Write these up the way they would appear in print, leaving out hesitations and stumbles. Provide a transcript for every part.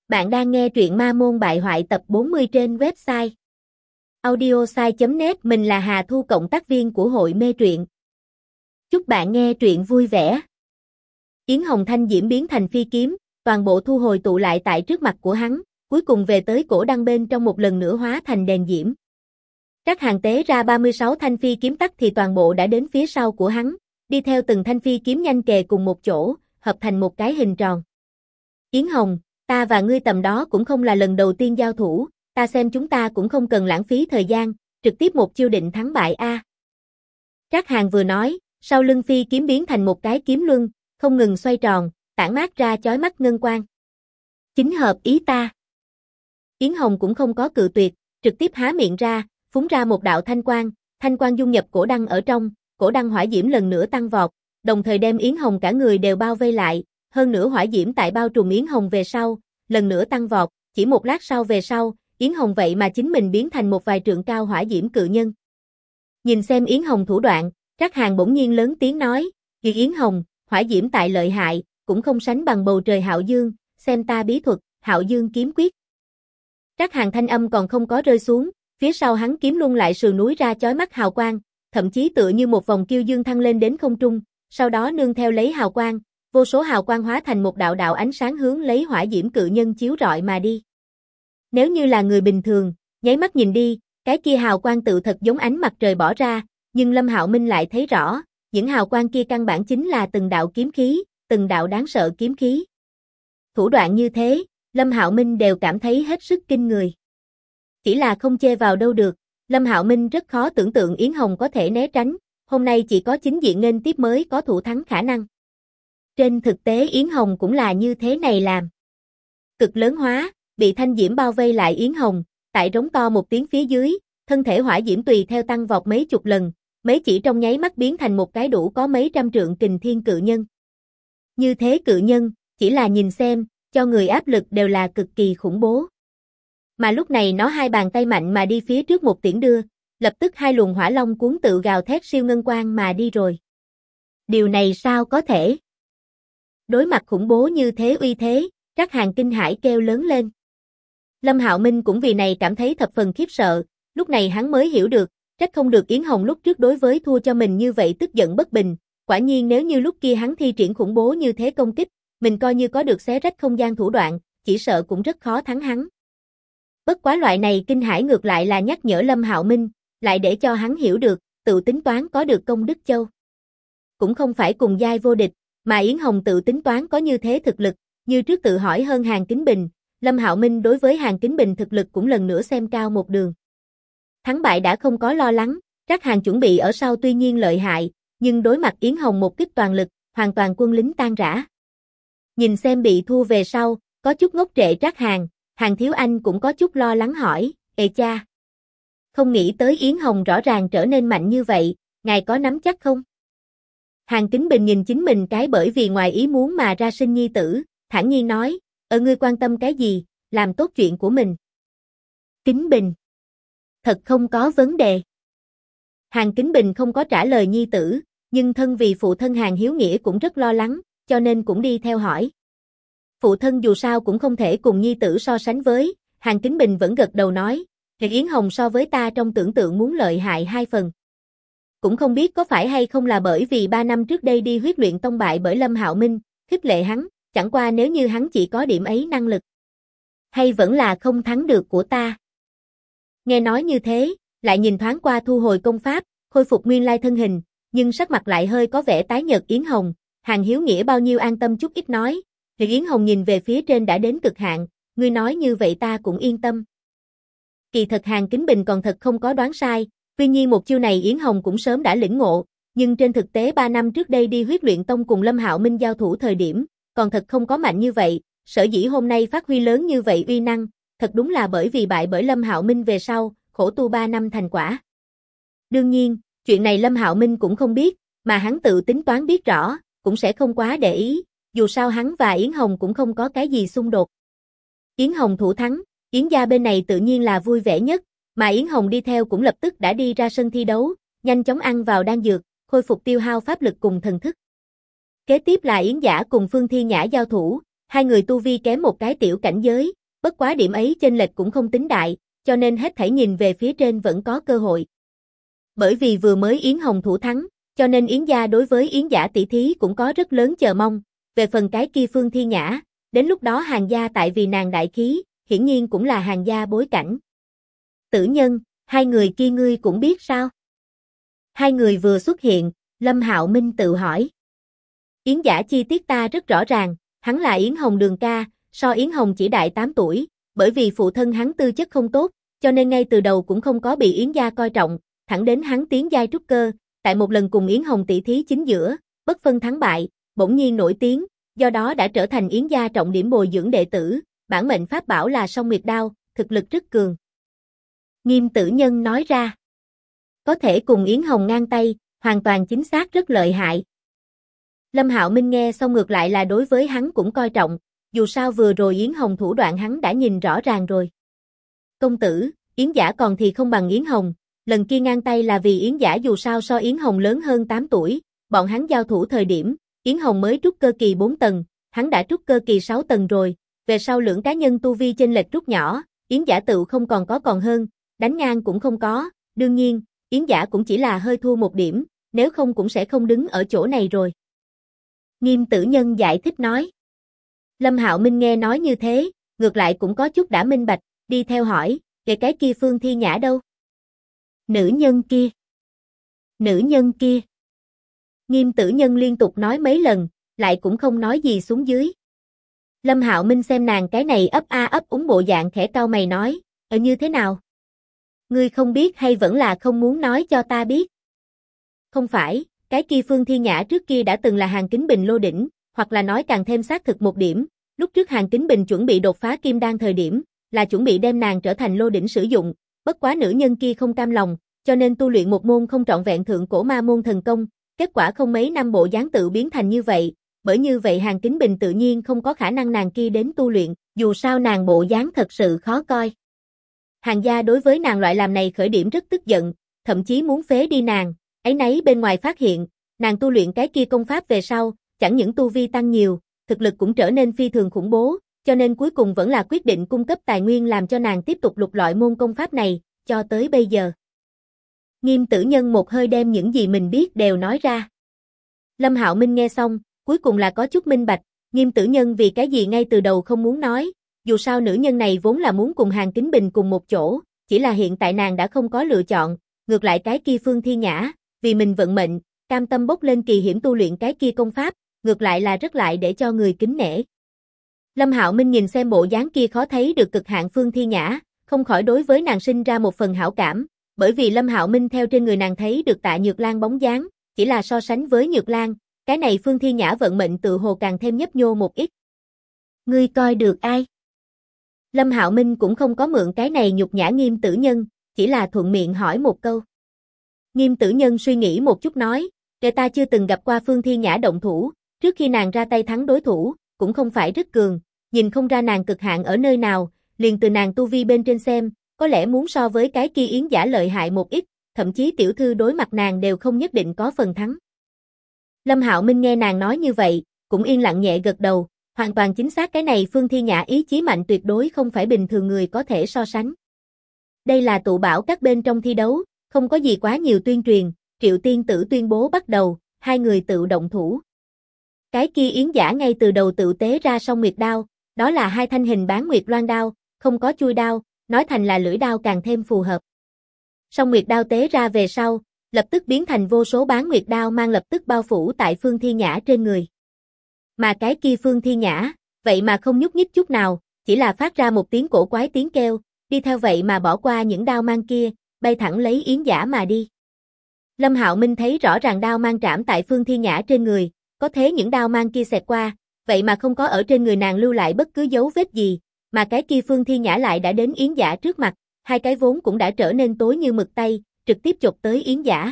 Bạn đang nghe truyện Ma Môn Bại Hoại tập 40 trên website audiosai.net. Mình là Hà Thu, cộng tác viên của hội mê truyện. Chúc bạn nghe truyện vui vẻ. Yến Hồng thanh diễm biến thành phi kiếm, toàn bộ thu hồi tụ lại tại trước mặt của hắn, cuối cùng về tới cổ đăng bên trong một lần nữa hóa thành đèn diễm. Trác Hàn tế ra 36 thanh phi kiếm tắc thì toàn bộ đã đến phía sau của hắn, đi theo từng thanh phi kiếm nhanh kề cùng một chỗ, hợp thành một cái hình tròn. Yến Hồng, ta và ngươi tầm đó cũng không là lần đầu tiên giao thủ, ta xem chúng ta cũng không cần lãng phí thời gian, trực tiếp một chiêu định thắng bại a. Trác Hàn vừa nói, sau lưng phi kiếm biến thành một cái kiếm luân, không ngừng xoay tròn, tản mát ra chói mắt ngân quang. Chính hợp ý ta. Yến Hồng cũng không có cự tuyệt, trực tiếp há miệng ra, phúng ra một đạo thanh quang dung nhập cổ đăng ở trong, cổ đăng hỏa diễm lần nữa tăng vọt, đồng thời đem Yến Hồng cả người đều bao vây lại. Hơn nữa hỏa diễm tại bao trùm Yến Hồng về sau, lần nữa tăng vọt, chỉ một lát sau về sau, Yến Hồng vậy mà chính mình biến thành một vài trượng cao hỏa diễm cự nhân. Nhìn xem Yến Hồng thủ đoạn, Trác Hàn bỗng nhiên lớn tiếng nói, "Vì Yến Hồng, hỏa diễm tại lợi hại, cũng không sánh bằng bầu trời Hạo Dương, xem ta bí thuật, Hạo Dương kiếm quyết." Trác Hàn thanh âm còn không có rơi xuống, phía sau hắn kiếm luân lại sườn núi ra chói mắt hào quang, thậm chí tựa như một vòng kiêu dương thăng lên đến không trung, sau đó nương theo lấy hào quang, vô số hào quang hóa thành một đạo đạo ánh sáng hướng lấy hỏa diễm cự nhân chiếu rọi mà đi. Nếu như là người bình thường, nháy mắt nhìn đi, cái kia hào quang tự thật giống ánh mặt trời bỏ ra, nhưng Lâm Hạo Minh lại thấy rõ, những hào quang kia căn bản chính là từng đạo kiếm khí, từng đạo đáng sợ kiếm khí. Thủ đoạn như thế, Lâm Hạo Minh đều cảm thấy hết sức kinh người. Chỉ là không chê vào đâu được, Lâm Hạo Minh rất khó tưởng tượng Yến Hồng có thể né tránh, hôm nay chỉ có chính diện nghênh tiếp mới có thủ thắng khả năng. Trên thực tế Yến Hồng cũng là như thế này làm. Cực lớn hóa, bị thanh diễm bao vây lại Yến Hồng, tại rống to một tiếng phía dưới, thân thể hỏa diễm tùy theo tăng vọt mấy chục lần, mấy chỉ trong nháy mắt biến thành một cái đủ có mấy trăm trượng kình thiên cự nhân. Như thế cự nhân, chỉ là nhìn xem, cho người áp lực đều là cực kỳ khủng bố. Mà lúc này nó hai bàn tay mạnh mà đi phía trước một tiễn đưa, lập tức hai luồng hỏa long cuốn tự gào thét siêu ngân quang mà đi rồi. Điều này sao có thể? Đối mặt khủng bố như thế uy thế, Trác Hàn kinh hãi kêu lớn lên. Lâm Hạo Minh cũng vì này cảm thấy thập phần khiếp sợ, lúc này hắn mới hiểu được, trách không được Yến Hồng lúc trước đối với thua cho mình như vậy tức giận bất bình, quả nhiên nếu như lúc kia hắn thi triển khủng bố như thế công kích, mình coi như có được xé rách không gian thủ đoạn, chỉ sợ cũng rất khó thắng hắn. Bất quá loại này kinh hãi ngược lại là nhắc nhở Lâm Hạo Minh, lại để cho hắn hiểu được, tự tính toán có được công đức châu. Cũng không phải cùng giai vô địch, mà Yến Hồng tự tính toán có như thế thực lực, như trước tự hỏi hơn Hàn Kính Bình, Lâm Hạo Minh đối với Hàn Kính Bình thực lực cũng lần nữa xem cao một đường. Thắng bại đã không có lo lắng, Trác Hàn chuẩn bị ở sau tuy nhiên lợi hại, nhưng đối mặt Yến Hồng một kích toàn lực, hoàn toàn quân lính tan rã. Nhìn xem bị thua về sau, có chút ngốc trệ Trác Hàn, Hàn Thiếu Anh cũng có chút lo lắng hỏi, "Ê cha, không nghĩ tới Yến Hồng rõ ràng trở nên mạnh như vậy, ngài có nắm chắc không?" Hàn Kính Bình nhìn chính mình cái bởi vì ngoài ý muốn mà ra sinh nhi tử, thản nhiên nói, ngươi quan tâm cái gì, làm tốt chuyện của mình." Kính Bình, thật không có vấn đề. Hàn Kính Bình không có trả lời nhi tử, nhưng thân vì phụ thân Hàn Hiếu Nghĩa cũng rất lo lắng, cho nên cũng đi theo hỏi. Phụ thân dù sao cũng không thể cùng nhi tử so sánh với, Hàn Kính Bình vẫn gật đầu nói, Yến Hồng so với ta trong tưởng tượng muốn lợi hại 2 phần. Cũng không biết có phải hay không là bởi vì 3 năm trước đây đi huyết luyện tông bại bởi Lâm Hạo Minh, khích lệ hắn, chẳng qua nếu như hắn chỉ có điểm ấy năng lực. Hay vẫn là không thắng được của ta. Nghe nói như thế, lại nhìn thoáng qua thu hồi công pháp, khôi phục nguyên lai thân hình, nhưng sắc mặt lại hơi có vẻ tái nhợt Yến Hồng, Hàn Hiếu Nghĩa bao nhiêu an tâm chút ít nói, Yến Hồng nhìn về phía trên đã đến cực hạn, ngươi nói như vậy ta cũng yên tâm. Kỳ thật Hàn Kính Bình còn thật không có đoán sai, tuy nhiên một chiêu này Yến Hồng cũng sớm đã lĩnh ngộ, nhưng trên thực tế 3 năm trước đây đi huyết luyện tông cùng Lâm Hạo Minh giao thủ thời điểm, còn thật không có mạnh như vậy, sở dĩ hôm nay phát huy lớn như vậy uy năng, thật đúng là bởi vì bại bởi Lâm Hạo Minh về sau, khổ tu 3 năm thành quả. Đương nhiên, chuyện này Lâm Hạo Minh cũng không biết, mà hắn tự tính toán biết rõ, cũng sẽ không quá để ý, dù sao hắn và Yến Hồng cũng không có cái gì xung đột. Yến Hồng thủ thắng, Yến gia bên này tự nhiên là vui vẻ nhất, mà Yến Hồng đi theo cũng lập tức đã đi ra sân thi đấu, nhanh chóng ăn vào đan dược, khôi phục tiêu hao pháp lực cùng thần thức. Kế tiếp là Yến Giả cùng Phương Thi Nhã giao thủ, Hai người tu vi kém một cái tiểu cảnh giới, bất quá điểm ấy chênh lệch cũng không tính đại, cho nên hết thảy nhìn về phía trên vẫn có cơ hội. Bởi vì vừa mới Yến Hồng thủ thắng, cho nên Yến gia đối với Yến Giả tỷ thí cũng có rất lớn chờ mong. Về phần cái kia Phương Thi Nhã, đến lúc đó Hàn gia tại vì nàng đại khí, hiển nhiên cũng là Hàn gia bối cảnh. Tử Nhân, hai người kia ngươi cũng biết sao? Hai người vừa xuất hiện, Lâm Hạo Minh tự hỏi. Yến Giả chi tiết ta rất rõ ràng, hắn là Yến Hồng đường ca, so Yến Hồng chỉ đại 8 tuổi, bởi vì phụ thân hắn tư chất không tốt, cho nên ngay từ đầu cũng không có bị Yến gia coi trọng, thẳng đến hắn tiến giai trúc cơ, tại một lần cùng Yến Hồng tỷ thí chính giữa, bất phân thắng bại, bỗng nhiên nổi tiếng, do đó đã trở thành Yến gia trọng điểm bồi dưỡng đệ tử, bản mệnh pháp bảo là Song Nguyệt Đao, thực lực rất cường. Nghiêm Tử Nhân nói ra, có thể cùng Yến Hồng ngang tay, hoàn toàn chính xác rất lợi hại. Lâm Hạo Minh nghe xong ngược lại là đối với hắn cũng coi trọng, dù sao vừa rồi Yến Hồng thủ đoạn hắn đã nhìn rõ ràng rồi. Công tử, Yến Giả còn thì không bằng Yến Hồng, lần kia ngang tay là vì Yến Giả dù sao so Yến Hồng lớn hơn 8 tuổi, bọn hắn giao thủ thời điểm, Yến Hồng mới trúc cơ kỳ 4 tầng, hắn đã trúc cơ kỳ 6 tầng rồi, về sau lưỡng cá nhân tu vi chênh lệch rút nhỏ, Yến Giả tự không còn hơn, đánh ngang cũng không có, đương nhiên, Yến Giả cũng chỉ là hơi thua một điểm, nếu không cũng sẽ không đứng ở chỗ này rồi. Nghiêm Tử Nhân giải thích nói. Lâm Hạo Minh nghe nói như thế, ngược lại cũng có chút đã minh bạch, đi theo hỏi, về cái kia Phương Thi Nhã đâu? Nữ nhân kia. Nữ nhân kia. Nghiêm Tử Nhân liên tục nói mấy lần, lại cũng không nói gì xuống dưới. Lâm Hạo Minh xem nàng cái này ấp a ấp úng bộ dạng khẽ cau mày nói, như thế nào? Ngươi không biết hay vẫn là không muốn nói cho ta biết? Không phải, cái kia Phương Thi Nhã trước kia đã từng là Hàn Kính Bình lô đỉnh, hoặc là nói càng thêm xác thực một điểm, lúc trước Hàn Kính Bình chuẩn bị đột phá kim đan thời điểm, là chuẩn bị đem nàng trở thành lô đỉnh sử dụng, bất quá nữ nhân kia không cam lòng, cho nên tu luyện một môn không trọn vẹn thượng cổ ma môn thần công, kết quả không mấy năm bộ dáng tự biến thành như vậy, bởi như vậy Hàn Kính Bình tự nhiên không có khả năng nàng kia đến tu luyện, dù sao nàng bộ dáng thật sự khó coi. Hàn gia đối với nàng loại làm này khởi điểm rất tức giận, thậm chí muốn phế đi nàng, ấy nấy bên ngoài phát hiện, nàng tu luyện cái kia công pháp về sau, chẳng những tu vi tăng nhiều, thực lực cũng trở nên phi thường khủng bố, cho nên cuối cùng vẫn là quyết định cung cấp tài nguyên làm cho nàng tiếp tục lục lọi môn công pháp này, cho tới bây giờ. Nghiêm Tử Nhân một hơi đem những gì mình biết đều nói ra. Lâm Hạo Minh nghe xong, cuối cùng là có chút minh bạch, Nghiêm Tử Nhân vì cái gì ngay từ đầu không muốn nói, dù sao nữ nhân này vốn là muốn cùng Hàn Kính Bình cùng một chỗ, chỉ là hiện tại nàng đã không có lựa chọn, ngược lại cái kia Phương Thi Nhã, vì mình vận mệnh, cam tâm bốc lên kỳ hiểm tu luyện cái kia công pháp, ngược lại là rất lại để cho người kính nể. Lâm Hạo Minh nhìn xem bộ dáng kia khó thấy được cực hạn Phương Thi Nhã, không khỏi đối với nàng sinh ra một phần hảo cảm, bởi vì Lâm Hạo Minh theo trên người nàng thấy được Tạ Nhược Lan bóng dáng, chỉ là so sánh với Nhược Lan, cái này Phương Thi Nhã vận mệnh tự hồ càng thêm nhấp nhô một ít. Ngươi coi được ai? Lâm Hạo Minh cũng không có mượn cái này nhục nhã Nghiêm Tử Nhân, chỉ là thuận miệng hỏi một câu. Nghiêm Tử Nhân suy nghĩ một chút nói, để ta chưa từng gặp qua Phương Thi Nhã động thủ, trước khi nàng ra tay thắng đối thủ, cũng không phải rất cường, nhìn không ra nàng cực hạn ở nơi nào, liền từ nàng tu vi bên trên xem, có lẽ muốn so với cái kia Yến Giả lợi hại một ít, thậm chí tiểu thư đối mặt nàng đều không nhất định có phần thắng. Lâm Hạo Minh nghe nàng nói như vậy, cũng yên lặng nhẹ gật đầu, hoàn toàn chính xác cái này Phương Thi Nhã ý chí mạnh tuyệt đối không phải bình thường người có thể so sánh. Đây là tụ bảo các bên trong thi đấu, không có gì quá nhiều tuyên truyền, Triệu Tiên Tử tuyên bố bắt đầu, hai người tự động thủ. Cái kia Yến Giả ngay từ đầu tự tế ra Song Nguyệt Đao, đó là hai thanh hình bán Nguyệt Loan đao, không có chui đao, nói thành là lưỡi đao càng thêm phù hợp. Song Nguyệt Đao tế ra về sau, lập tức biến thành vô số bán Nguyệt Đao mang lập tức bao phủ tại Phương Thi Nhã trên người. Mà cái kia Phương Thi Nhã, vậy mà không nhúc nhích chút nào, chỉ là phát ra một tiếng cổ quái tiếng kêu, đi theo vậy mà bỏ qua những đao mang kia, bay thẳng lấy Yến Giả mà đi. Lâm Hạo Minh thấy rõ ràng đao mang trảm tại Phương Thi Nhã trên người, có thế những đao mang kia xẹt qua, vậy mà không có ở trên người nàng lưu lại bất cứ dấu vết gì, mà cái kia Phương Thi Nhã lại đã đến Yến Giả trước mặt, hai cái vốn cũng đã trở nên tối như mực tay, trực tiếp chộp tới Yến Giả.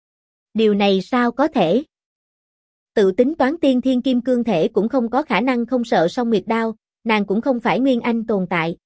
Điều này sao có thể? Tự tính toán tiên thiên kim cương thể cũng không có khả năng không sợ Song Nguyệt Đao, nàng cũng không phải Nguyên Anh tồn tại.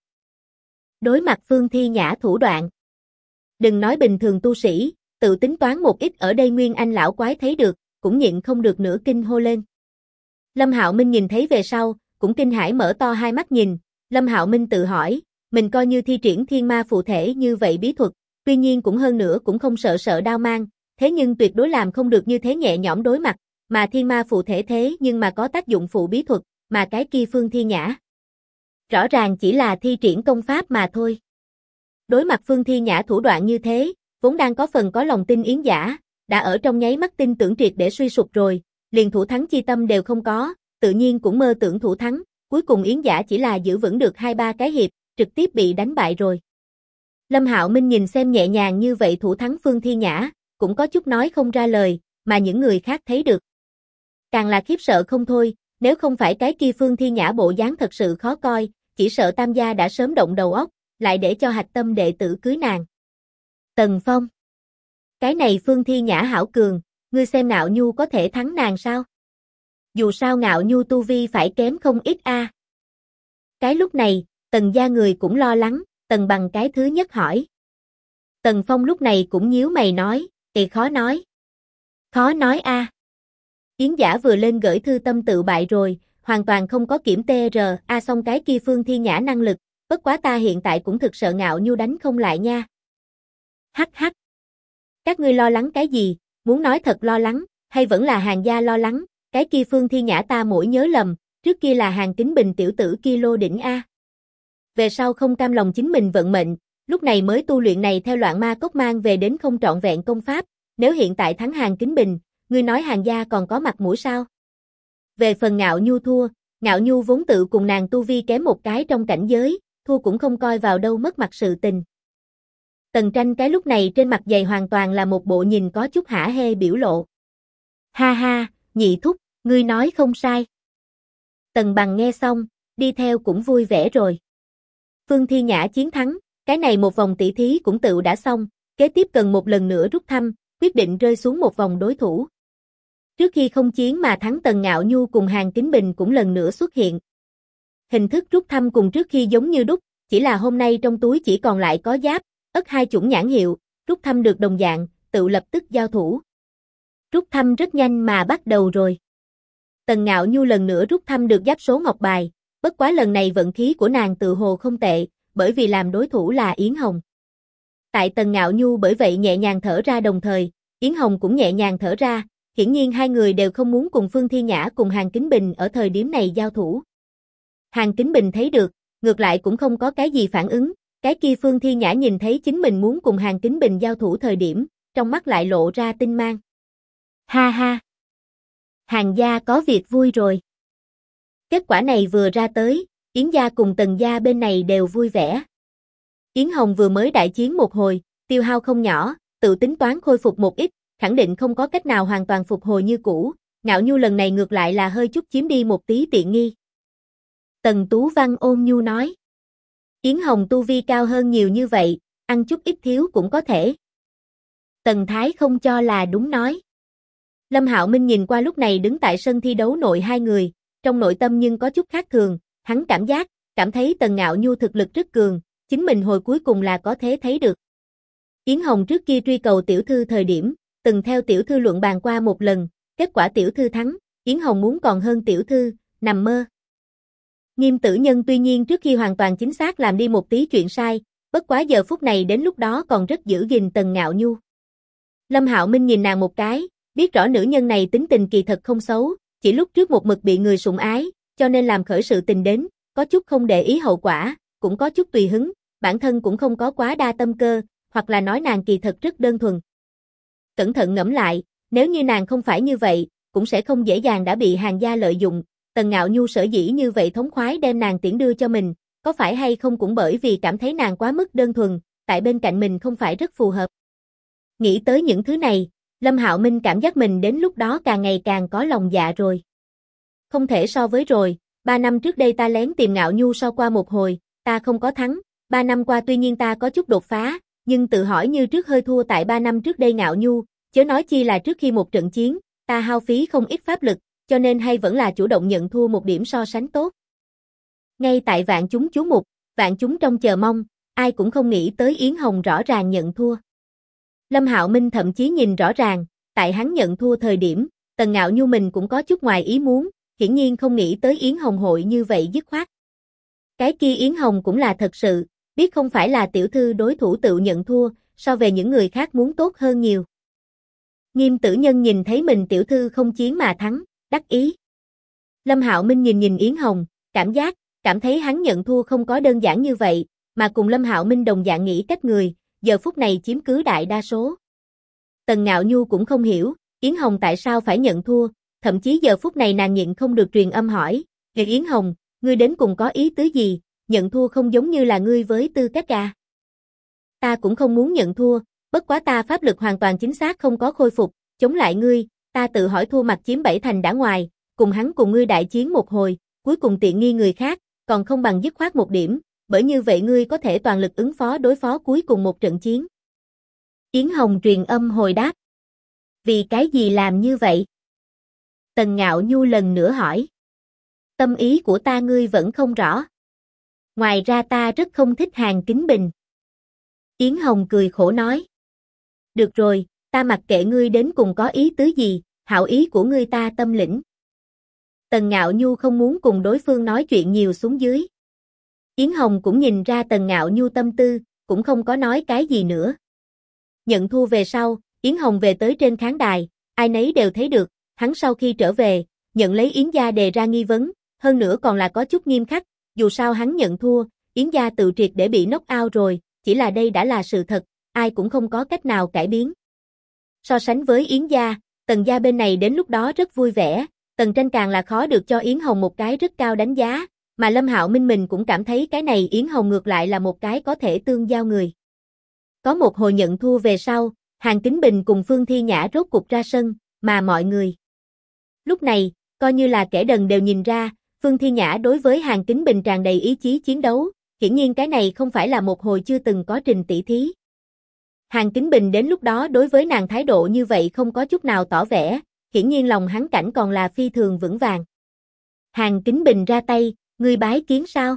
Đối mặt Phương Thi Nhã thủ đoạn. Đừng nói bình thường tu sĩ, tự tính toán một ít ở đây Nguyên Anh lão quái thấy được, cũng nhịn không được nửa kinh hô lên. Lâm Hạo Minh nhìn thấy về sau, cũng kinh hãi mở to hai mắt nhìn. Lâm Hạo Minh tự hỏi, mình coi như thi triển thiên ma phù thể như vậy bí thuật, tuy nhiên cũng hơn nữa cũng không sợ đao mang, thế nhưng tuyệt đối làm không được như thế nhẹ nhõm đối mặt, mà thiên ma phù thể thế nhưng mà có tác dụng phụ bí thuật, mà cái kia Phương Thi Nhã rõ ràng chỉ là thi triển công pháp mà thôi. Đối mặt Phương Thi Nhã thủ đoạn như thế, vốn đang có phần có lòng tin Yến Giả, đã ở trong nháy mắt tin tưởng triệt để suy sụp rồi, liền thủ thắng chi tâm đều không có, tự nhiên cũng mơ tưởng thủ thắng, cuối cùng Yến Giả chỉ là giữ vững được 2-3 cái hiệp, trực tiếp bị đánh bại rồi. Lâm Hạo Minh nhìn xem nhẹ nhàng như vậy thủ thắng Phương Thi Nhã, cũng có chút nói không ra lời, mà những người khác thấy được. Càng là khiếp sợ không thôi, nếu không phải cái kia Phương Thi Nhã bộ dáng thật sự khó coi, chỉ sợ Tam gia đã sớm động đầu óc, lại để cho hạch tâm đệ tử cưới nàng. Tần Phong. Cái này Phương Thi Nhã hảo cường, ngươi xem Ngạo Nhu có thể thắng nàng sao? Dù sao Ngạo Nhu tu vi phải kém không ít a. Cái lúc này, Tần gia người cũng lo lắng, Tần Bằng cái thứ nhất hỏi. Tần Phong lúc này cũng nhíu mày nói, khó nói. Khó nói a. Yến Giả vừa lên gửi thư tâm tự bại rồi, hoàn toàn không có kiểm TRA xong cái kia Phương Thi Nhã năng lực, bất quá ta hiện tại cũng thực sợ Ngạo Nhu đánh không lại nha. Hắc hắc. Các ngươi lo lắng cái gì, muốn nói thật lo lắng, hay vẫn là Hàng gia lo lắng, cái kia Phương Thi Nhã ta mỗi nhớ lầm, trước kia là Hàng Kính Bình tiểu tử kia lô đỉnh a. Về sau không cam lòng chính mình vận mệnh, lúc này mới tu luyện này theo Loạn Ma Cốc mang về đến không trọn vẹn công pháp, nếu hiện tại thắng Hàng Kính Bình, ngươi nói Hàng gia còn có mặt mũi sao? Về phần Ngạo Nhu thua, Ngạo Nhu vốn tự cùng nàng tu vi kém một cái trong cảnh giới, thua cũng không coi vào đâu mất mặt sự tình. Tần Tranh cái lúc này trên mặt dày hoàn toàn là một bộ nhìn có chút hả hê biểu lộ. Ha ha, nhị thúc, ngươi nói không sai. Tần Bằng nghe xong, đi theo cũng vui vẻ rồi. Phương Thi Nhã chiến thắng, cái này một vòng tỷ thí cũng tự đã xong, kế tiếp cần một lần nữa rút thăm, quyết định rơi xuống một vòng đối thủ. Trước khi không chiến mà thắng Tần Ngạo Nhu cùng Hàng Kính Bình cũng lần nữa xuất hiện. Hình thức rút thăm cùng trước khi giống như đúc, chỉ là hôm nay trong túi chỉ còn lại có giáp, ất hai chủng nhãn hiệu, rút thăm được đồng dạng, tự lập tức giao thủ. Rút thăm rất nhanh mà bắt đầu rồi. Tần Ngạo Nhu lần nữa rút thăm được giáp số ngọc bài, bất quá lần này vận khí của nàng tự hồ không tệ, bởi vì làm đối thủ là Yến Hồng. Tại Tần Ngạo Nhu bởi vậy nhẹ nhàng thở ra đồng thời, Yến Hồng cũng nhẹ nhàng thở ra, hiển nhiên hai người đều không muốn cùng Phương Thi Nhã cùng Hàng Kính Bình ở thời điểm này giao thủ. Hàng Kính Bình thấy được, ngược lại cũng không có cái gì phản ứng, cái kia Phương Thi Nhã nhìn thấy chính mình muốn cùng Hàng Kính Bình giao thủ thời điểm, trong mắt lại lộ ra tinh mang. Ha ha! Hàng gia có việc vui rồi. Kết quả này vừa ra tới, Yến gia cùng Tần gia bên này đều vui vẻ. Yến Hồng vừa mới đại chiến một hồi, tiêu hao không nhỏ, tự tính toán khôi phục một ít, khẳng định không có cách nào hoàn toàn phục hồi như cũ, Ngạo Nhu lần này ngược lại là hơi chút chiếm đi một tí tiện nghi. Tần Tú Văn ôn nhu nói. Yến Hồng tu vi cao hơn nhiều như vậy, ăn chút ít thiếu cũng có thể. Tần Thái không cho là đúng nói. Lâm Hạo Minh nhìn qua lúc này đứng tại sân thi đấu nội hai người, trong nội tâm nhưng có chút khác thường, hắn cảm thấy Tần Ngạo Nhu thực lực rất cường, chính mình hồi cuối cùng là có thể thấy được. Yến Hồng trước kia truy cầu tiểu thư thời điểm, từng theo tiểu thư luận bàn qua một lần, kết quả tiểu thư thắng, Yến Hồng muốn còn hơn tiểu thư, nằm mơ. Nghiêm Tử Nhân tuy nhiên trước khi hoàn toàn chính xác làm đi một tí chuyện sai, bất quá giờ phút này đến lúc đó còn rất giữ gìn Tần Ngạo Nhu. Lâm Hạo Minh nhìn nàng một cái, biết rõ nữ nhân này tính tình kỳ thật không xấu, chỉ lúc trước một mực bị người sủng ái, cho nên làm khởi sự tình đến, có chút không để ý hậu quả, cũng có chút tùy hứng, bản thân cũng không có quá đa tâm cơ, hoặc là nói nàng kỳ thật rất đơn thuần. Cẩn thận ngẫm lại, nếu như nàng không phải như vậy, cũng sẽ không dễ dàng đã bị Hàng gia lợi dụng, Tần Ngạo Nhu sở dĩ như vậy thống khoái đem nàng tiễn đưa cho mình, có phải hay không cũng bởi vì cảm thấy nàng quá mức đơn thuần, tại bên cạnh mình không phải rất phù hợp. Nghĩ tới những thứ này, Lâm Hạo Minh cảm giác mình đến lúc đó càng ngày càng có lòng dạ rồi. Không thể so với rồi, 3 năm trước đây ta lén tìm Ngạo Nhu so qua một hồi, ta không có thắng, 3 năm qua tuy nhiên ta có chút đột phá, nhưng tự hỏi như trước hơi thua tại 3 năm trước đây Ngạo Nhu, chớ nói chi là trước khi một trận chiến, ta hao phí không ít pháp lực, cho nên hay vẫn là chủ động nhận thua một điểm so sánh tốt. Ngay tại vạn chúng chú mục, vạn chúng trong chờ mong, ai cũng không nghĩ tới Yến Hồng rõ ràng nhận thua. Lâm Hạo Minh thậm chí nhìn rõ ràng, tại hắn nhận thua thời điểm, Tần Ngạo Nhu mình cũng có chút ngoài ý muốn, hiển nhiên không nghĩ tới Yến Hồng hội như vậy dứt khoát. Cái kia Yến Hồng cũng là thật sự, biết không phải là tiểu thư đối thủ tự nhận thua, so về những người khác muốn tốt hơn nhiều. Nghiêm Tử Nhân nhìn thấy mình tiểu thư không chiến mà thắng, đắc ý. Lâm Hạo Minh nhìn Yến Hồng, cảm thấy hắn nhận thua không có đơn giản như vậy, mà cùng Lâm Hạo Minh đồng dạng nghĩ cách người, giờ phút này chiếm cứ đại đa số. Tần Ngạo Nhu cũng không hiểu, Yến Hồng tại sao phải nhận thua, thậm chí giờ phút này nàng nhịn không được truyền âm hỏi, Yến Hồng, ngươi đến cùng có ý tứ gì, nhận thua không giống như là ngươi với tư cách à? Ta cũng không muốn nhận thua, bất quá ta pháp lực hoàn toàn chính xác không có khôi phục, chống lại ngươi, ta tự hỏi thua mặt chiếm 7 thành đã ngoài, cùng hắn cùng ngươi đại chiến một hồi, cuối cùng tiện nghi người khác, còn không bằng dứt khoát một điểm, bởi như vậy ngươi có thể toàn lực ứng phó đối phó cuối cùng một trận chiến. Yến Hồng truyền âm hồi đáp. Vì cái gì làm như vậy? Tần Ngạo Nhu lần nữa hỏi. Tâm ý của ta ngươi vẫn không rõ. Ngoài ra ta rất không thích Hàn Kính Bình. Yến Hồng cười khổ nói. Được rồi, ta mặc kệ ngươi đến cùng có ý tứ gì, hảo ý của ngươi ta tâm lĩnh. Tần Ngạo Nhu không muốn cùng đối phương nói chuyện nhiều xuống dưới. Yến Hồng cũng nhìn ra Tần Ngạo Nhu tâm tư, cũng không có nói cái gì nữa. Nhận thua về sau, Yến Hồng về tới trên khán đài, ai nấy đều thấy được, hắn sau khi trở về, nhận lấy Yến gia đề ra nghi vấn, hơn nữa còn là có chút nghiêm khắc, dù sao hắn nhận thua, Yến gia tự triệt để bị knock out rồi, chỉ là đây đã là sự thật, ai cũng không có cách nào cải biến. So sánh với Yến gia, Tần gia bên này đến lúc đó rất vui vẻ, Tần Tranh càng là khó được cho Yến Hồng một cái rất cao đánh giá, mà Lâm Hạo Minh mình cũng cảm thấy cái này Yến Hồng ngược lại là một cái có thể tương giao người. Có một hồi nhận thua về sau, Hàn Kính Bình cùng Phương Thi Nhã rốt cục ra sân, mà mọi người. Lúc này, coi như là kẻ đần đều nhìn ra, Phương Thi Nhã đối với Hàn Kính Bình tràn đầy ý chí chiến đấu, hiển nhiên cái này không phải là một hồi chưa từng có trình tỷ thí. Hàn Kính Bình đến lúc đó đối với nàng thái độ như vậy không có chút nào tỏ vẻ, hiển nhiên lòng hắn cảnh còn là phi thường vững vàng. Hàn Kính Bình ra tay, ngươi bái kiến sao?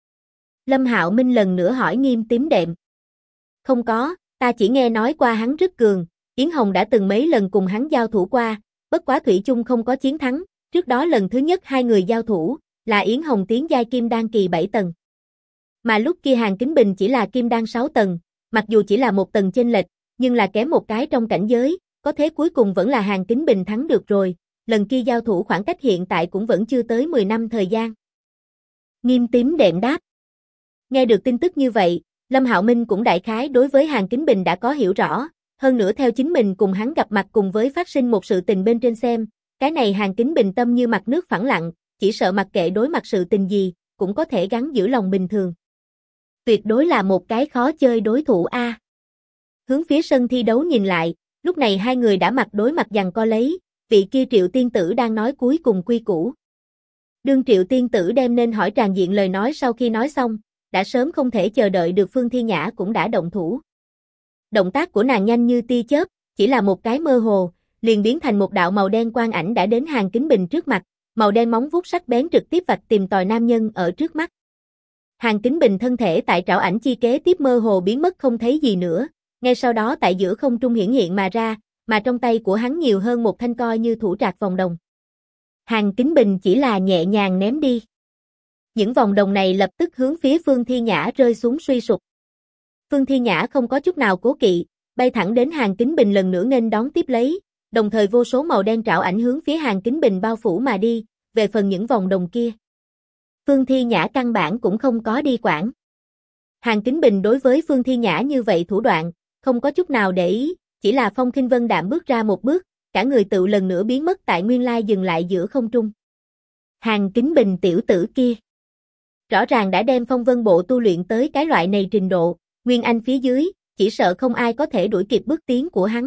Lâm Hạo Minh lần nữa hỏi Nghiêm Tím Đệm. Không có, ta chỉ nghe nói qua hắn rất cường, Yến Hồng đã từng mấy lần cùng hắn giao thủ qua, bất quá thủy chung không có chiến thắng, trước đó lần thứ nhất hai người giao thủ, là Yến Hồng tiến giai kim đan kỳ 7 tầng. Mà lúc kia Hàn Kính Bình chỉ là kim đan 6 tầng, mặc dù chỉ là một tầng chênh lệch, nhưng là kém một cái trong cảnh giới, có thế cuối cùng vẫn là Hàn Kính Bình thắng được rồi, lần kia giao thủ khoảng cách hiện tại cũng vẫn chưa tới 10 năm thời gian. Nghiêm Tím Đệm đáp. Nghe được tin tức như vậy, Lâm Hạo Minh cũng đại khái đối với Hàn Kính Bình đã có hiểu rõ, hơn nữa theo chính mình cùng hắn gặp mặt cùng với phát sinh một sự tình bên trên xem, cái này Hàn Kính Bình tâm như mặt nước phẳng lặng, chỉ sợ mặc kệ đối mặt sự tình gì, cũng có thể gắng giữ lòng bình thường. Tuyệt đối là một cái khó chơi đối thủ a. Hướng phía sân thi đấu nhìn lại, lúc này hai người đã mặt đối mặt giằng co lấy, vị kia Triệu tiên tử đang nói cuối cùng quy củ. Đương Triệu tiên tử đem nên hỏi tràn diện lời nói sau khi nói xong, đã sớm không thể chờ đợi được Phương Thi Nhã cũng đã động thủ. Động tác của nàng nhanh như tia chớp, chỉ là một cái mơ hồ, liền biến thành một đạo màu đen quang ảnh đã đến Hàn Kính Bình trước mặt, màu đen móng vuốt sắc bén trực tiếp vạch tìm tòi nam nhân ở trước mắt. Hàn Kính Bình thân thể tại trảo ảnh chi kế tiếp mơ hồ biến mất không thấy gì nữa, ngay sau đó tại giữa không trung hiển hiện mà ra, mà trong tay của hắn nhiều hơn một thanh coi như thủ trạc vòng đồng. Hàn Kính Bình chỉ là nhẹ nhàng ném đi. Những vòng đồng này lập tức hướng phía Phương Thi Nhã rơi xuống suy sụp. Phương Thi Nhã không có chút nào cố kỵ, bay thẳng đến Hàn Kính Bình lần nữa nghênh đón tiếp lấy, đồng thời vô số màu đen trảo ảnh hướng phía Hàn Kính Bình bao phủ mà đi, về phần những vòng đồng kia. Phương Thi Nhã căn bản cũng không có đi quản. Hàn Kính Bình đối với Phương Thi Nhã như vậy thủ đoạn, không có chút nào để ý, chỉ là Phong Khinh Vân đạm bước ra một bước, cả người tự lần nữa biến mất tại nguyên lai dừng lại giữa không trung. Hàn Kính Bình tiểu tử kia. Rõ ràng đã đem phong vân bộ tu luyện tới cái loại này trình độ, Nguyên Anh phía dưới, chỉ sợ không ai có thể đuổi kịp bước tiến của hắn.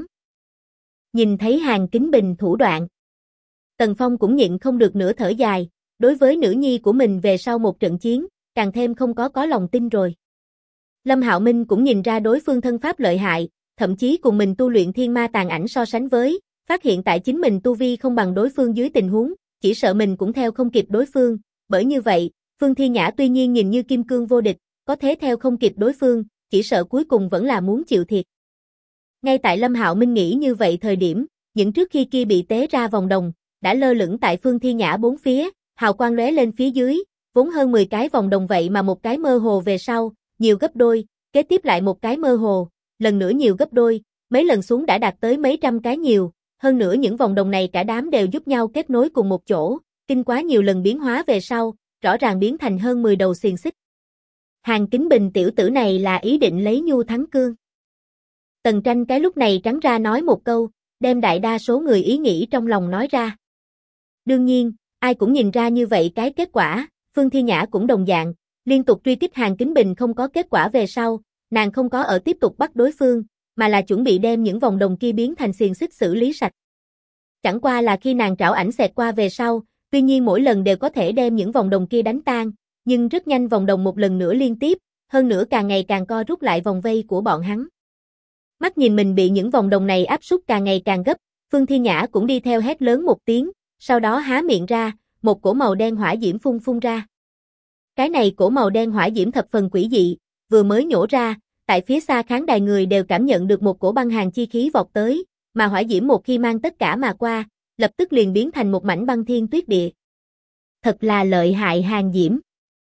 Nhìn thấy Hàn Kính Bình thủ đoạn, Tần Phong cũng nhịn không được nửa thở dài, đối với nữ nhi của mình về sau một trận chiến, càng thêm không có lòng tin rồi. Lâm Hạo Minh cũng nhìn ra đối phương thân pháp lợi hại, thậm chí cùng mình tu luyện thiên ma tàn ảnh so sánh với, phát hiện tại chính mình tu vi không bằng đối phương dưới tình huống, chỉ sợ mình cũng theo không kịp đối phương, bởi như vậy, Phương Thi Nhã tuy nhiên nhìn như kim cương vô địch, có thế theo không kịp đối phương, chỉ sợ cuối cùng vẫn là muốn chịu thiệt. Ngay tại Lâm Hạo Minh nghĩ như vậy thời điểm, những trước khi kia bị tế ra vòng đồng, đã lơ lửng tại Phương Thi Nhã bốn phía, hào quang lóe lên phía dưới, vốn hơn 10 cái vòng đồng vậy mà một cái mơ hồ về sau, nhiều gấp đôi, kế tiếp lại một cái mơ hồ, lần nữa nhiều gấp đôi, mấy lần xuống đã đạt tới mấy trăm cái nhiều, hơn nữa những vòng đồng này cả đám đều giúp nhau kết nối cùng một chỗ, kinh quá nhiều lần biến hóa về sau, rõ ràng biến thành hơn 10 đầu xiềng xích. Hàn Kính Bình tiểu tử này là ý định lấy nhu thắng cương. Tần Tranh cái lúc này trắng ra nói một câu, đem đại đa số người ý nghĩ trong lòng nói ra. Đương nhiên, ai cũng nhìn ra như vậy cái kết quả, Phương Thi Nhã cũng đồng dạng, liên tục truy kích Hàn Kính Bình không có kết quả về sau, nàng không có ở tiếp tục bắt đối phương, mà là chuẩn bị đem những vòng đồng kia biến thành xiềng xích xử lý sạch. Chẳng qua là khi nàng trảo ảnh xẹt qua về sau, tuy nhiên mỗi lần đều có thể đem những vòng đồng kia đánh tan, nhưng rất nhanh vòng đồng một lần nữa liên tiếp, hơn nữa càng ngày càng co rút lại vòng vây của bọn hắn. Mắt nhìn mình bị những vòng đồng này áp suất càng ngày càng gấp, Phương Thi Nhã cũng đi theo hét lớn một tiếng, sau đó há miệng ra, một cổ màu đen hỏa diễm phun ra. Cái này cổ màu đen hỏa diễm thập phần quỷ dị, vừa mới nhổ ra, tại phía xa khán đài người đều cảm nhận được một cổ băng hàn chi khí vọt tới, mà hỏa diễm một khi mang tất cả mà qua, lập tức liền biến thành một mảnh băng thiên tuyết địa. Thật là lợi hại hàn diễm.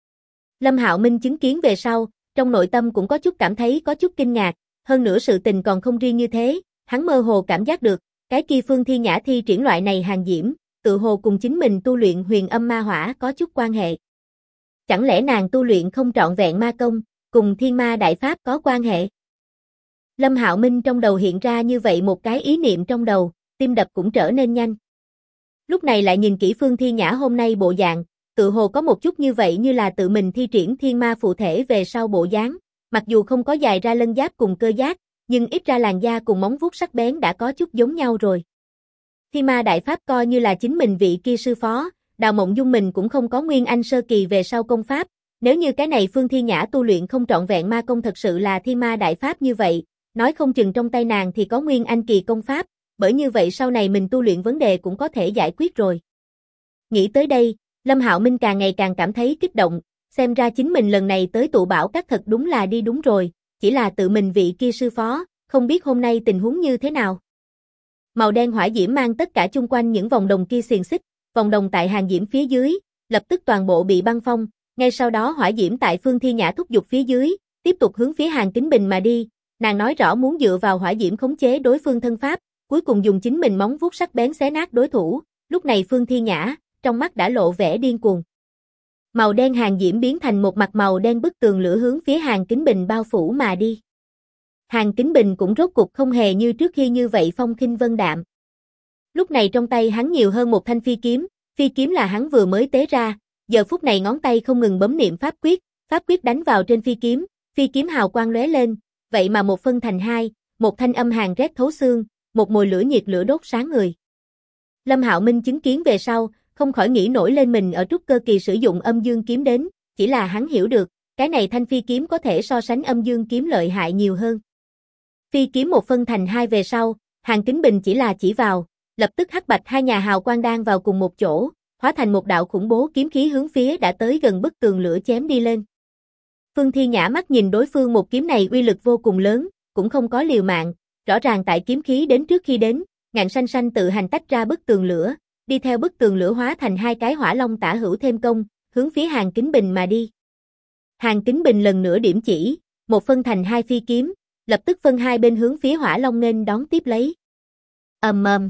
Lâm Hạo Minh chứng kiến về sau, trong nội tâm cũng có chút cảm thấy có chút kinh ngạc, hơn nữa sự tình còn không riêng như thế, hắn mơ hồ cảm giác được, cái kia Phương Thi Nhã thi triển loại này hàn diễm, tự hồ cùng chính mình tu luyện huyền âm ma hỏa có chút quan hệ. Chẳng lẽ nàng tu luyện không trọn vẹn ma công, cùng thiên ma đại pháp có quan hệ? Lâm Hạo Minh trong đầu hiện ra như vậy một cái ý niệm trong đầu, tim đập cũng trở nên nhanh. Lúc này lại nhìn kỹ Phương Thi Nhã hôm nay bộ dạng, tự hồ có một chút như vậy như là tự mình thi triển thiên ma phụ thể về sau bộ dáng, mặc dù không có dài ra lân giáp cùng cơ giáp, nhưng ít ra làn da cùng móng vuốt sắc bén đã có chút giống nhau rồi. Thiên ma đại pháp coi như là chính mình vị kia sư phó, Đào Mộng Dung mình cũng không có nguyên anh sơ kỳ về sau công pháp, nếu như cái này Phương Thi Nhã tu luyện không trọn vẹn ma công thật sự là thiên ma đại pháp như vậy, nói không chừng trong tay nàng thì có nguyên anh kỳ công pháp, bởi như vậy sau này mình tu luyện vấn đề cũng có thể giải quyết rồi. Nghĩ tới đây, Lâm Hạo Minh càng ngày càng cảm thấy kích động, xem ra chính mình lần này tới tụ bảo các thật đúng là đi đúng rồi, chỉ là tự mình vị kia sư phó, không biết hôm nay tình huống như thế nào. Màu đen hỏa diễm mang tất cả chung quanh những vòng đồng kia xiềng xích, vòng đồng tại hàn diễm phía dưới, lập tức toàn bộ bị băng phong, ngay sau đó hỏa diễm tại Phương Thi Nhã thúc giục phía dưới, tiếp tục hướng phía Hàn Kính Bình mà đi, nàng nói rõ muốn dựa vào hỏa diễm khống chế đối phương thân pháp, cuối cùng dùng chính mình móng vuốt sắc bén xé nát đối thủ, lúc này Phương Thi Nhã, trong mắt đã lộ vẻ điên cuồng. Màu đen hàn diễm biến thành một mặt màu đen bức tường lửa hướng phía Hàn Kính Bình bao phủ mà đi. Hàn Kính Bình cũng rốt cục không hề như trước khi như vậy phong khinh vân đạm. Lúc này trong tay hắn nhiều hơn một thanh phi kiếm là hắn vừa mới tế ra, giờ phút này ngón tay không ngừng bấm niệm pháp quyết đánh vào trên phi kiếm hào quang lóe lên, vậy mà một phân thành hai, một thanh âm hàn rét thấu xương, một mồi lửa nhiệt lửa đốt sáng người. Lâm Hạo Minh chứng kiến về sau, không khỏi nghĩ nổi lên mình ở trúc cơ kỳ sử dụng âm dương kiếm đến, chỉ là hắn hiểu được, cái này thanh phi kiếm có thể so sánh âm dương kiếm lợi hại nhiều hơn. Phi kiếm một phân thành hai về sau, Hàn Kính Bình chỉ là chỉ vào, lập tức hắc bạch hai nhà hào quang đang vào cùng một chỗ, hóa thành một đạo khủng bố kiếm khí hướng phía đã tới gần bức tường lửa chém đi lên. Phương Thi Nhã mắt nhìn đối phương một kiếm này uy lực vô cùng lớn, cũng không có liều mạng, rõ ràng tại kiếm khí đến trước khi đến, ngạnh xanh xanh tự hành tách ra bức tường lửa, đi theo bức tường lửa hóa thành hai cái hỏa long tả hữu thêm công, hướng phía Hàn Kính Bình mà đi. Hàn Kính Bình lần nữa điểm chỉ, một phân thành hai phi kiếm, lập tức phân hai bên hướng phía hỏa long nên đón tiếp lấy. Ầm ầm.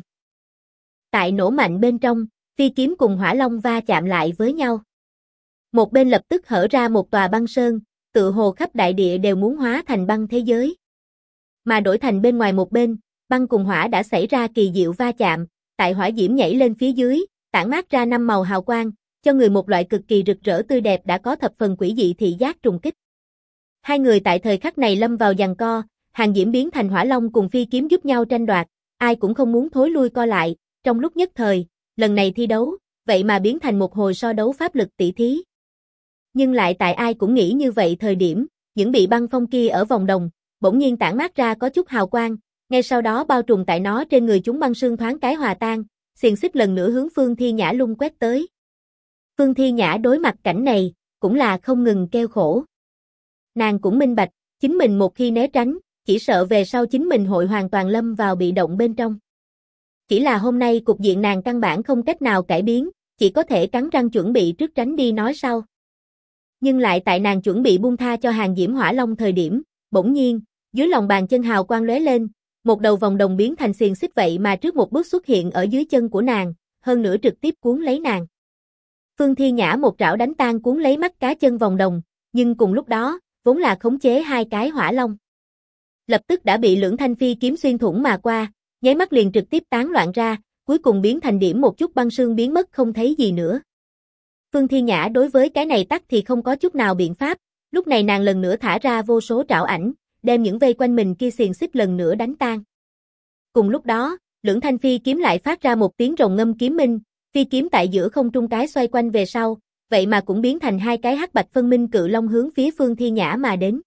Tại nổ mạnh bên trong, phi kiếm cùng hỏa long va chạm lại với nhau. Một bên lập tức hở ra một tòa băng sơn, tựa hồ khắp đại địa đều muốn hóa thành băng thế giới. Mà đổi thành bên ngoài một bên, băng cùng hỏa đã xảy ra kỳ diệu va chạm, tại hỏa diễm nhảy lên phía dưới, tản mát ra năm màu hào quang, cho người một loại cực kỳ rực rỡ tươi đẹp đã có thập phần quỷ dị thị giác trùng kích. Hai người tại thời khắc này lâm vào giằng co, hàn diễm biến thành hỏa long cùng phi kiếm giúp nhau tranh đoạt, ai cũng không muốn thối lui co lại, trong lúc nhất thời, lần này thi đấu, vậy mà biến thành một hồi so đấu pháp lực tỷ thí. Nhưng lại tại ai cũng nghĩ như vậy thời điểm, những bị băng phong kia ở vòng đồng, bỗng nhiên tản mát ra có chút hào quang, ngay sau đó bao trùm tại nó trên người chúng băng sương thoáng cái hòa tan, xiềng xích lần nữa hướng Phương Thi Nhã lung quét tới. Phương Thi Nhã đối mặt cảnh này, cũng là không ngừng kêu khổ. Nàng cũng minh bạch, chính mình một khi né tránh, chỉ sợ về sau chính mình hội hoàn toàn lâm vào bị động bên trong. Chỉ là hôm nay cục diện nàng căn bản không cách nào cải biến, chỉ có thể cắn răng chuẩn bị trước tránh đi nói sau. Nhưng lại tại nàng chuẩn bị buông tha cho hàng diễm hỏa long thời điểm, bỗng nhiên, dưới lòng bàn chân hào quang lóe lên, một đầu vòng đồng biến thành xiềng xích vậy mà trước một bước xuất hiện ở dưới chân của nàng, hơn nữa trực tiếp cuốn lấy nàng. Phương Thi Nhã một trảo đánh tan cuốn lấy mắt cá chân vòng đồng, nhưng cùng lúc đó, vốn là khống chế hai cái hỏa long. Lập tức đã bị lưỡng thanh phi kiếm xuyên thủng mà qua, nháy mắt liền trực tiếp tán loạn ra, cuối cùng biến thành điểm một chút băng sương biến mất không thấy gì nữa. Phương Thi Nhã đối với cái này tắc thì không có chút nào biện pháp, lúc này nàng lần nữa thả ra vô số trảo ảnh, đem những vây quanh mình kia xiềng xích lần nữa đánh tan. Cùng lúc đó, lưỡng thanh phi kiếm lại phát ra một tiếng rồng ngâm kiếm minh, phi kiếm tại giữa không trung cái xoay quanh về sau, vậy mà cũng biến thành hai cái hắc bạch phân minh cự long hướng phía Phương Thi Nhã mà đến.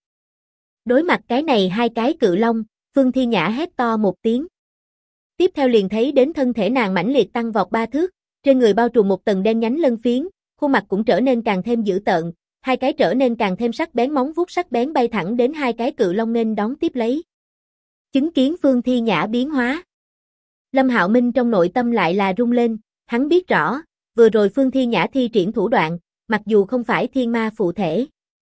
Đối mặt cái này hai cái cự long, Phương Thi Nhã hét to một tiếng. Tiếp theo liền thấy đến thân thể nàng mãnh liệt tăng vọt 3 thước, trên người bao trùm một tầng đen nhánh lân phiến, khuôn mặt cũng trở nên càng thêm dữ tợn, hai cái trở nên càng thêm sắc bén móng vuốt sắc bén bay thẳng đến hai cái cự long nên đón tiếp lấy. Chứng kiến Phương Thi Nhã biến hóa, Lâm Hạo Minh trong nội tâm lại là rung lên, hắn biết rõ, vừa rồi Phương Thi Nhã thi triển thủ đoạn, mặc dù không phải thiên ma phụ thể,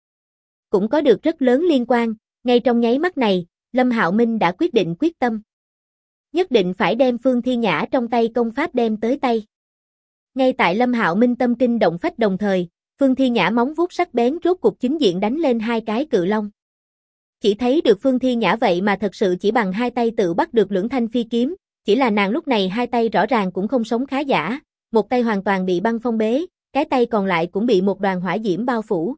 cũng có được rất lớn liên quan, ngay trong nháy mắt này, Lâm Hạo Minh đã quyết định quyết tâm. Nhất định phải đem Phương Thi Nhã trong tay công pháp đem tới tay. Ngay tại Lâm Hạo Minh tâm kinh động phách đồng thời, Phương Thi Nhã móng vuốt sắc bén rốt cục chính diện đánh lên hai cái cự long. Chỉ thấy được Phương Thi Nhã vậy mà thật sự chỉ bằng hai tay tự bắt được lưỡng thanh phi kiếm, chỉ là nàng lúc này hai tay rõ ràng cũng không sống khá giả, một tay hoàn toàn bị băng phong bế, cái tay còn lại cũng bị một đoàn hỏa diễm bao phủ.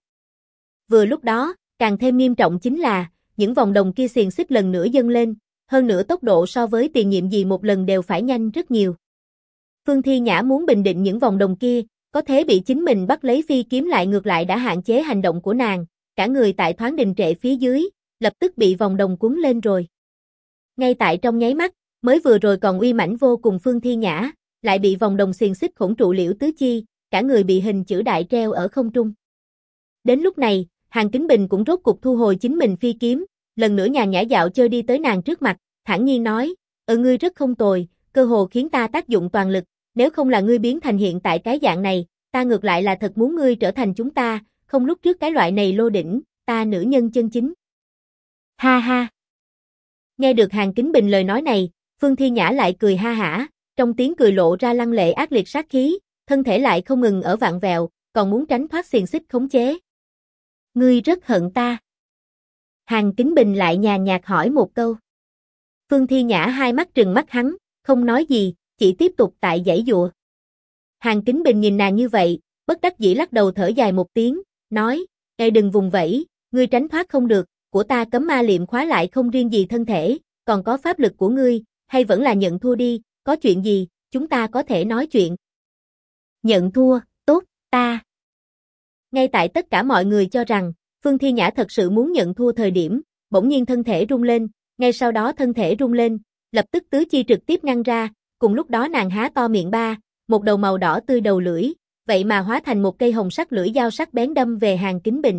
Vừa lúc đó, càng thêm nghiêm trọng chính là, những vòng đồng kia xiềng xích lần nữa dâng lên, hơn nữa tốc độ so với tiền nhiệm gì một lần đều phải nhanh rất nhiều. Phương Thi Nhã muốn bình định những vòng đồng kia, có thế bị chính mình bắt lấy phi kiếm lại ngược lại đã hạn chế hành động của nàng, cả người tại thoáng đình trệ phía dưới, lập tức bị vòng đồng cuốn lên rồi. Ngay tại trong nháy mắt, mới vừa rồi còn uy mãnh vô cùng Phương Thi Nhã, lại bị vòng đồng xiềng xích khổng trụ liễu tứ chi, cả người bị hình chữ đại treo ở không trung. Đến lúc này, Hàn Kính Bình cũng rốt cục thu hồi chính mình phi kiếm, lần nữa nhàn nhã dạo chơi đi tới nàng trước mặt, thản nhiên nói, ngươi rất không tồi, cơ hồ khiến ta tác dụng toàn lực, nếu không là ngươi biến thành hiện tại cái dạng này, ta ngược lại là thật muốn ngươi trở thành chúng ta, không lúc trước cái loại này lô đỉnh, ta nữ nhân chân chính. Ha ha. Nghe được Hàn Kính Bình lời nói này, Phương Thi Nhã lại cười ha hả, trong tiếng cười lộ ra lăng lệ ác liệt sát khí, thân thể lại không ngừng ở vặn vẹo, còn muốn tránh thoát xiềng xích khống chế. Ngươi rất hận ta. Hàn Kính Bình lại nhàn nhạt hỏi một câu. Phương Thi Nhã hai mắt trừng mắt hắn, không nói gì, chỉ tiếp tục tại giãy giụa. Hàn Kính Bình nhìn nàng như vậy, bất đắc dĩ lắc đầu thở dài một tiếng, nói, đừng vùng vẫy, ngươi tránh thoát không được, của ta cấm ma liệm khóa lại không riêng gì thân thể, còn có pháp lực của ngươi, hay vẫn là nhận thua đi, có chuyện gì, chúng ta có thể nói chuyện. Nhận thua, tốt, ta. Ngay tại tất cả mọi người cho rằng, Phương Thi Nhã thật sự muốn nhận thua thời điểm, bỗng nhiên thân thể rung lên, ngay sau đó thân thể rung lên, lập tức tứ chi trực tiếp ngăn ra, cùng lúc đó nàng há to miệng ba, một đầu màu đỏ tươi đầu lưỡi, vậy mà hóa thành một cây hồng sắc lưỡi dao sắc bén đâm về Hàn Kính Bình.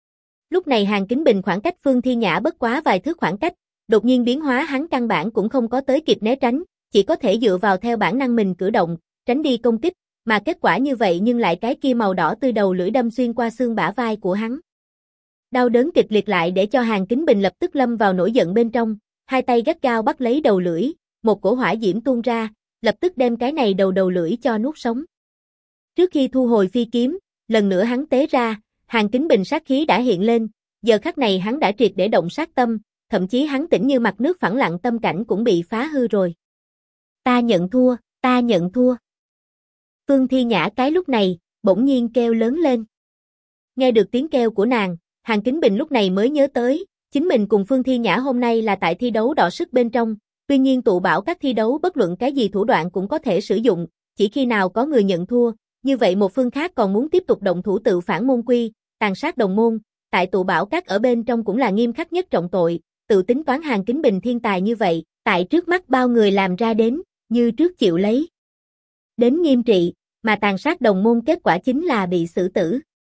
Lúc này Hàn Kính Bình khoảng cách Phương Thi Nhã bất quá vài thước khoảng cách, đột nhiên biến hóa hắn căn bản cũng không có tới kịp né tránh, chỉ có thể dựa vào theo bản năng mình cử động, tránh đi công kích, mà kết quả như vậy nhưng lại cái kia màu đỏ tươi đầu lưỡi đâm xuyên qua xương bả vai của hắn. Đau đớn kịch liệt lại để cho Hàn Kính Bình lập tức lâm vào nổi giận bên trong, hai tay gắt gao bắt lấy đầu lưỡi, một cổ hỏa diễm tuôn ra, lập tức đem cái này đầu lưỡi cho nuốt sống. Trước khi thu hồi phi kiếm, lần nữa hắn tế ra, Hàn Kính Bình sát khí đã hiện lên, giờ khắc này hắn đã triệt để động sát tâm, thậm chí hắn tĩnh như mặt nước phẳng lặng tâm cảnh cũng bị phá hư rồi. Ta nhận thua, ta nhận thua. Phương Thi Nhã cái lúc này, bỗng nhiên kêu lớn lên. Nghe được tiếng kêu của nàng, Hàn Kính Bình lúc này mới nhớ tới, chính mình cùng Phương Thi Nhã hôm nay là tại thi đấu đọ sức bên trong, tuy nhiên tụ bảo các thi đấu bất luận cái gì thủ đoạn cũng có thể sử dụng, chỉ khi nào có người nhận thua, như vậy một phương khác còn muốn tiếp tục động thủ tự phản môn quy, tàn sát đồng môn, tại tụ bảo các ở bên trong cũng là nghiêm khắc nhất trọng tội, tự tính toán Hàn Kính Bình thiên tài như vậy, tại trước mắt bao người làm ra đến, như trước chịu lấy. Đến nghiêm trị, mà tàn sát đồng môn kết quả chính là bị xử tử.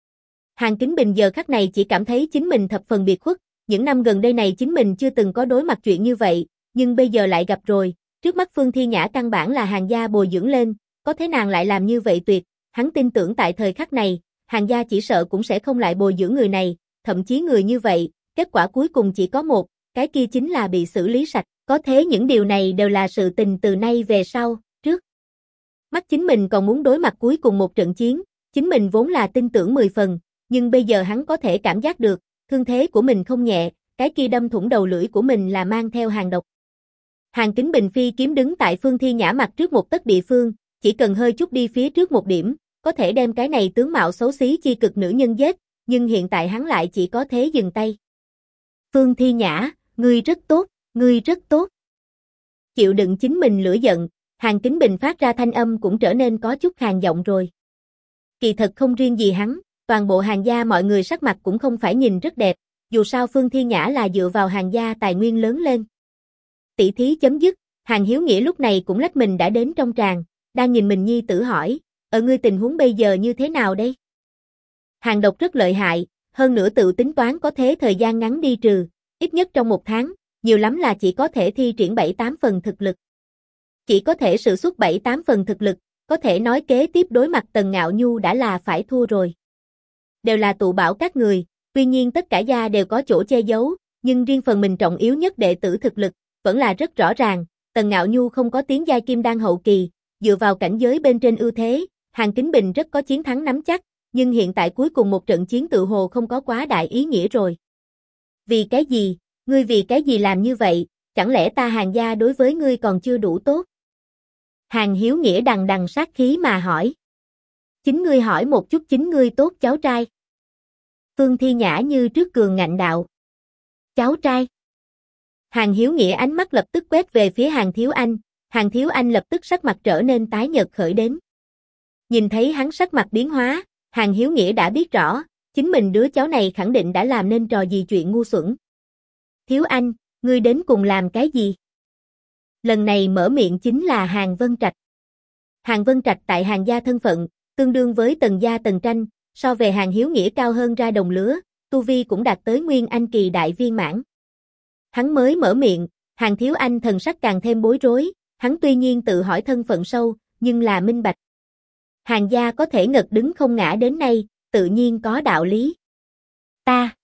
Hàn Kính Bình giờ khắc này chỉ cảm thấy chính mình thập phần biệt khuất, những năm gần đây này chính mình chưa từng có đối mặt chuyện như vậy, nhưng bây giờ lại gặp rồi, Trước mắt Phương Thi Nhã căn bản là Hàn gia bồi dưỡng lên, có thế nàng lại làm như vậy tuyệt, hắn tin tưởng tại thời khắc này, Hàn gia chỉ sợ cũng sẽ không lại bồi dưỡng người này, thậm chí người như vậy, kết quả cuối cùng chỉ có một, cái kia chính là bị xử lý sạch, có thế những điều này đều là sự tình từ nay về sau, trước mắt chính mình còn muốn đối mặt cuối cùng một trận chiến, chính mình vốn là tin tưởng 10 phần, nhưng bây giờ hắn có thể cảm giác được, thương thế của mình không nhẹ, cái kia đâm thủng đầu lưỡi của mình là mang theo hàn độc. Hàn Kính Bình phi kiếm đứng tại Phương Thi Nhã mặt trước một tấc địa phương, chỉ cần hơi chút đi phía trước một điểm, có thể đem cái này tướng mạo xấu xí chi cực nữ nhân giết, nhưng hiện tại hắn lại chỉ có thế dừng tay. Phương Thi Nhã, ngươi rất tốt, ngươi rất tốt. Chịu đựng chính mình lửa giận, Hàn Kính Bình phát ra thanh âm cũng trở nên có chút khàn giọng rồi. Kỳ thật không riêng gì hắn, toàn bộ Hàn gia mọi người sắc mặt cũng không phải nhìn rất đẹp, dù sao Phương Thi Nhã là dựa vào Hàn gia tài nguyên lớn lên. Tỷ thí chấm dứt, Hàn Hiếu Nghĩa lúc này cũng lách mình đã đến trong tràng, đang nhìn mình nhi tử hỏi, ở ngươi tình huống bây giờ như thế nào đây? Hàn độc rất lợi hại, hơn nữa tự tính toán có thế thời gian ngắn đi trừ, ít nhất trong 1 tháng, nhiều lắm là chỉ có thể thi triển 7-8 phần thực lực. Chỉ có thể sử xuất 7-8 phần thực lực, có thể nói kế tiếp đối mặt Tần Ngạo Nhu đã là phải thua rồi. Đều là tụ bảo các người, tuy nhiên tất cả gia đều có chỗ che giấu, nhưng riêng phần mình trọng yếu nhất đệ tử thực lực, vẫn là rất rõ ràng, Tần Ngạo Nhu không có tiến giai kim đan hậu kỳ, dựa vào cảnh giới bên trên ưu thế, Hàn Kính Bình rất có chiến thắng nắm chắc, nhưng hiện tại cuối cùng một trận chiến tự hồ không có quá đại ý nghĩa rồi. Vì cái gì? Ngươi vì cái gì làm như vậy? Chẳng lẽ ta Hàn gia đối với ngươi còn chưa đủ tốt? Hàn Hiếu Nghĩa đằng đằng sát khí mà hỏi. Chính ngươi hỏi một chút chính ngươi tốt cháu trai. Phương Thi Nhã như trước cường ngạnh đạo. Cháu trai. Hàn Hiếu Nghĩa ánh mắt lập tức quét về phía Hàn Thiếu Anh, Hàn Thiếu Anh lập tức sắc mặt trở nên tái nhợt khởi đến. Nhìn thấy hắn sắc mặt biến hóa, Hàn Hiếu Nghĩa đã biết rõ, chính mình đứa cháu này khẳng định đã làm nên trò gì chuyện ngu xuẩn. Thiếu Anh, ngươi đến cùng làm cái gì? Lần này mở miệng chính là Hàn Vân Trạch. Hàn Vân Trạch tại Hàn gia thân phận, tương đương với Tần gia Tần Tranh, so về Hàn Hiếu Nghĩa cao hơn ra đồng lứa, tu vi cũng đạt tới Nguyên Anh kỳ đại viên mãn. Hắn mới mở miệng, Hàn Thiếu Anh thần sắc càng thêm bối rối, hắn tuy nhiên tự hỏi thân phận sâu, nhưng là minh bạch. Hàn gia có thể ngật đứng không ngã đến nay, tự nhiên có đạo lý. Ta.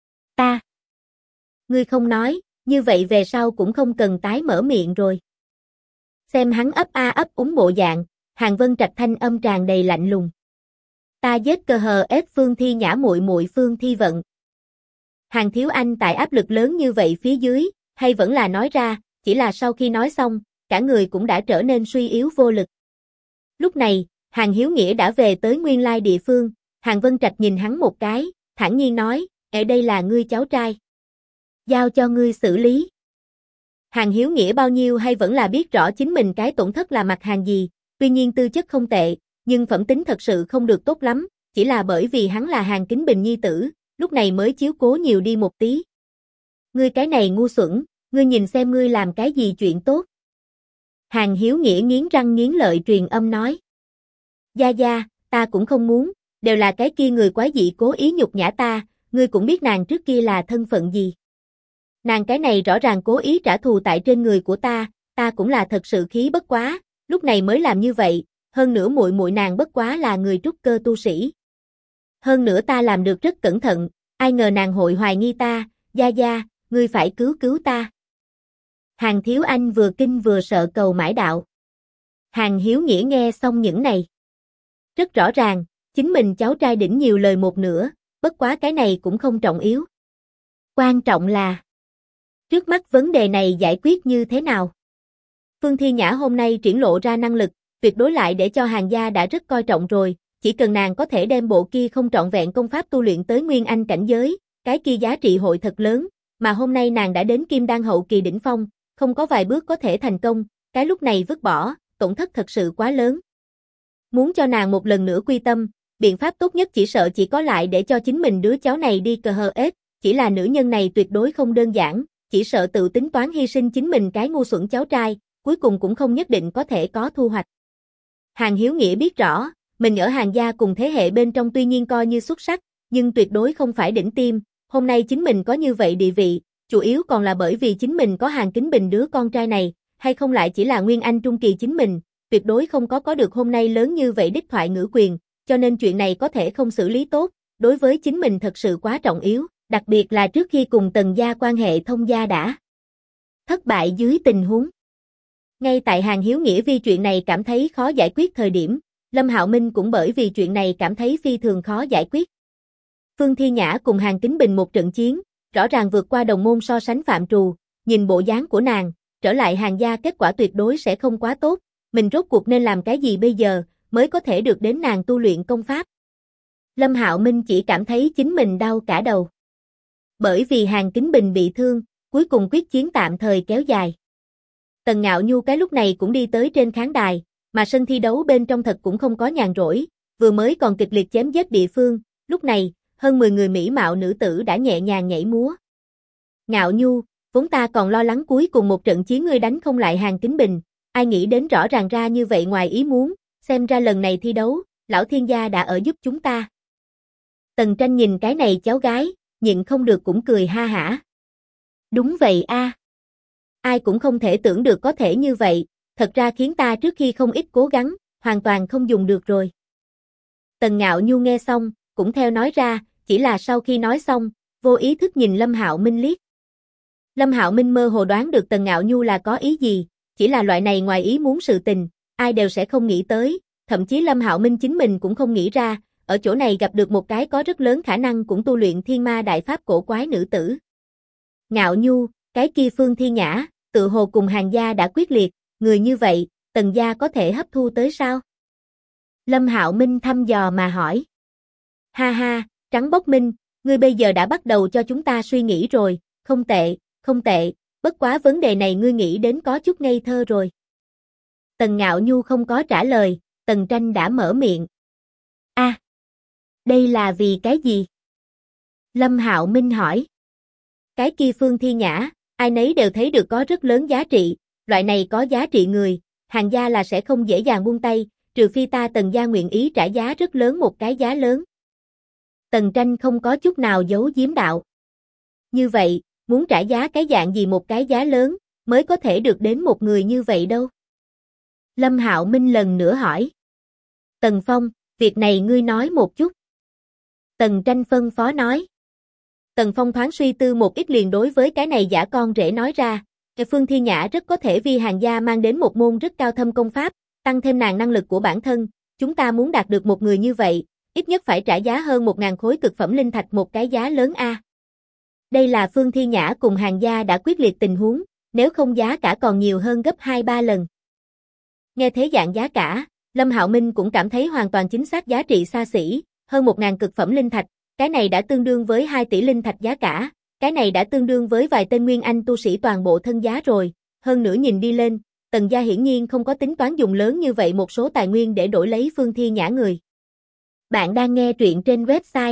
Ngươi không nói, như vậy về sau cũng không cần tái mở miệng rồi. Xem hắn ấp a ấp úng bộ dạng, Hàn Vân Trạch thanh âm tràn đầy lạnh lùng. Ta giết cờ hờ ép Phương Thi Nhã muội muội Phương Thi Vận. Hàn Thiếu Anh tại áp lực lớn như vậy phía dưới, hay vẫn là nói ra, chỉ là sau khi nói xong, cả người cũng đã trở nên suy yếu vô lực. Lúc này, Hàn Hiếu Nghĩa đã về tới nguyên lai địa phương, Hàn Vân Trạch nhìn hắn một cái, thản nhiên nói, ở đây là ngươi cháu trai. Giao cho ngươi xử lý. Hàn Hiếu Nghĩa bao nhiêu hay vẫn là biết rõ chính mình cái tổn thất là mặt hàng gì, tuy nhiên tư chất không tệ, nhưng phẩm tính thật sự không được tốt lắm, chỉ là bởi vì hắn là Hàn Kính Bình nhi tử, lúc này mới chiếu cố nhiều đi một tí. Ngươi cái này ngu xuẩn, ngươi nhìn xem ngươi làm cái gì chuyện tốt. Hàn Hiếu Nghĩa nghiến răng nghiến lợi truyền âm nói. Gia, ta cũng không muốn, đều là cái kia người quái dị cố ý nhục nhã ta, ngươi cũng biết nàng trước kia là thân phận gì. Nàng cái này rõ ràng cố ý trả thù tại trên người của ta cũng là thật sự khí bất quá, lúc này mới làm như vậy, hơn nữa muội muội nàng bất quá là người trúc cơ tu sĩ. Hơn nữa ta làm được rất cẩn thận, ai ngờ nàng hội hoài nghi ta, Gia, ngươi phải cứu ta. Hàn Thiếu Anh vừa kinh vừa sợ cầu mãi đạo. Hàn Hiếu Nghĩa nghe xong những này. Rất rõ ràng, chính mình cháu trai đỉnh nhiều lời một nửa, bất quá cái này cũng không trọng yếu. Quan trọng là trước mắt vấn đề này giải quyết như thế nào? Phương Thi Nhã hôm nay triển lộ ra năng lực, tuyệt đối lại để cho Hàn gia đã rất coi trọng rồi, chỉ cần nàng có thể đem bộ kia không trọn vẹn công pháp tu luyện tới Nguyên Anh cảnh giới, cái kia giá trị hội thật lớn, mà hôm nay nàng đã đến Kim Đan hậu kỳ đỉnh phong, không có vài bước có thể thành công, cái lúc này vứt bỏ, tổn thất thật sự quá lớn. Muốn cho nàng một lần nữa quy tâm, biện pháp tốt nhất chỉ sợ chỉ có lại để cho chính mình đứa cháu này đi cờ hờ ết, chỉ là nữ nhân này tuyệt đối không đơn giản, chỉ sợ tự tính toán hy sinh chính mình cái ngu xuẩn cháu trai, cuối cùng cũng không nhất định có thể có thu hoạch. Hàn Hiếu Nghĩa biết rõ, mình ở Hàn gia cùng thế hệ bên trong tuy nhiên coi như xuất sắc, nhưng tuyệt đối không phải đỉnh tim, hôm nay chính mình có như vậy địa vị, chủ yếu còn là bởi vì chính mình có Hàn Kính Bình đứa con trai này, hay không lại chỉ là Nguyên Anh Trung Kỳ chính mình, tuyệt đối không có được hôm nay lớn như vậy đích thoại ngữ quyền, cho nên chuyện này có thể không xử lý tốt, đối với chính mình thật sự quá trọng yếu, đặc biệt là trước khi cùng Tần gia quan hệ thông gia đã thất bại dưới tình huống. Ngay tại Hàn Hiếu Nghĩa vì chuyện này cảm thấy khó giải quyết thời điểm, Lâm Hạo Minh cũng bởi vì chuyện này cảm thấy phi thường khó giải quyết. Phương Thi Nhã cùng Hàn Kính Bình một trận chiến, rõ ràng vượt qua đồng môn so sánh phạm trù, nhìn bộ dáng của nàng, trở lại Hàn gia kết quả tuyệt đối sẽ không quá tốt, mình rốt cuộc nên làm cái gì bây giờ, mới có thể được đến nàng tu luyện công pháp. Lâm Hạo Minh chỉ cảm thấy chính mình đau cả đầu. Bởi vì Hàn Kính Bình bị thương, cuối cùng quyết chiến tạm thời kéo dài. Tần Ngạo Nhu cái lúc này cũng đi tới trên khán đài, mà sân thi đấu bên trong thật cũng không có nhàn rỗi, vừa mới còn kịch liệt chém giết địa phương, lúc này, hơn 10 người mỹ mạo nữ tử đã nhẹ nhàng nhảy múa. Ngạo Nhu, vốn ta còn lo lắng cuối cùng một trận chiến ngươi đánh không lại Hàn Kính Bình, ai nghĩ đến rõ ràng ra như vậy ngoài ý muốn, xem ra lần này thi đấu, lão thiên gia đã ở giúp chúng ta. Tần Tranh nhìn cái này cháu gái, nhịn không được cũng cười ha hả. Đúng vậy a. Ai cũng không thể tưởng được có thể như vậy, thật ra khiến ta trước khi không ít cố gắng, hoàn toàn không dùng được rồi. Tần Ngạo Nhu nghe xong, cũng theo nói ra, chỉ là sau khi nói xong, vô ý thức nhìn Lâm Hạo Minh liếc. Lâm Hạo Minh mơ hồ đoán được Tần Ngạo Nhu là có ý gì, chỉ là loại này ngoài ý muốn sự tình, ai đều sẽ không nghĩ tới, thậm chí Lâm Hạo Minh chính mình cũng không nghĩ ra, ở chỗ này gặp được một cái có rất lớn khả năng cũng tu luyện thiên ma đại pháp cổ quái nữ tử. Ngạo Nhu, cái kia Phương Thi Nhã, tự hồ cùng Hàn gia đã quyết liệt, người như vậy, Tần gia có thể hấp thu tới sao? Lâm Hạo Minh thăm dò mà hỏi. Ha ha, Trắng Bốc Minh, ngươi bây giờ đã bắt đầu cho chúng ta suy nghĩ rồi, không tệ, không tệ, bất quá vấn đề này ngươi nghĩ đến có chút ngây thơ rồi. Tần Ngạo Nhu không có trả lời, Tần Tranh đã mở miệng. A, đây là vì cái gì? Lâm Hạo Minh hỏi. Cái kia Phương Thi Nhã, ai nấy đều thấy được có rất lớn giá trị, loại này có giá trị người, Hàn gia là sẽ không dễ dàng buông tay, trừ phi ta Tần gia nguyện ý trả giá rất lớn một cái giá lớn. Tần Tranh không có chút nào giấu giếm đạo. Như vậy, muốn trả giá cái dạng gì một cái giá lớn, mới có thể được đến một người như vậy đâu? Lâm Hạo Minh lần nữa hỏi. Tần Phong, việc này ngươi nói một chút. Tần Tranh phân phó nói. Tần Phong thoáng suy tư một ít liền đối với cái này giả con rể nói ra, Phương Thi Nhã rất có thể vì Hàn gia mang đến một môn rất cao thâm công pháp, tăng thêm nàng năng lực của bản thân, chúng ta muốn đạt được một người như vậy, ít nhất phải trả giá hơn 1.000 khối cực phẩm linh thạch một cái giá lớn a. Đây là Phương Thi Nhã cùng Hàn gia đã quyết liệt tình huống, nếu không giá cả còn nhiều hơn gấp 2-3 lần. Nghe thế dạng giá cả, Lâm Hạo Minh cũng cảm thấy hoàn toàn chính xác giá trị xa xỉ, hơn 1.000 cực phẩm linh thạch, cái này đã tương đương với 2 tỷ linh thạch giá cả, cái này đã tương đương với vài tên nguyên anh tu sĩ toàn bộ thân giá rồi, hơn nữa nhìn đi lên, Tần gia hiển nhiên không có tính toán dùng lớn như vậy một số tài nguyên để đổi lấy Phương Thi Nhã người. Bạn đang nghe truyện trên website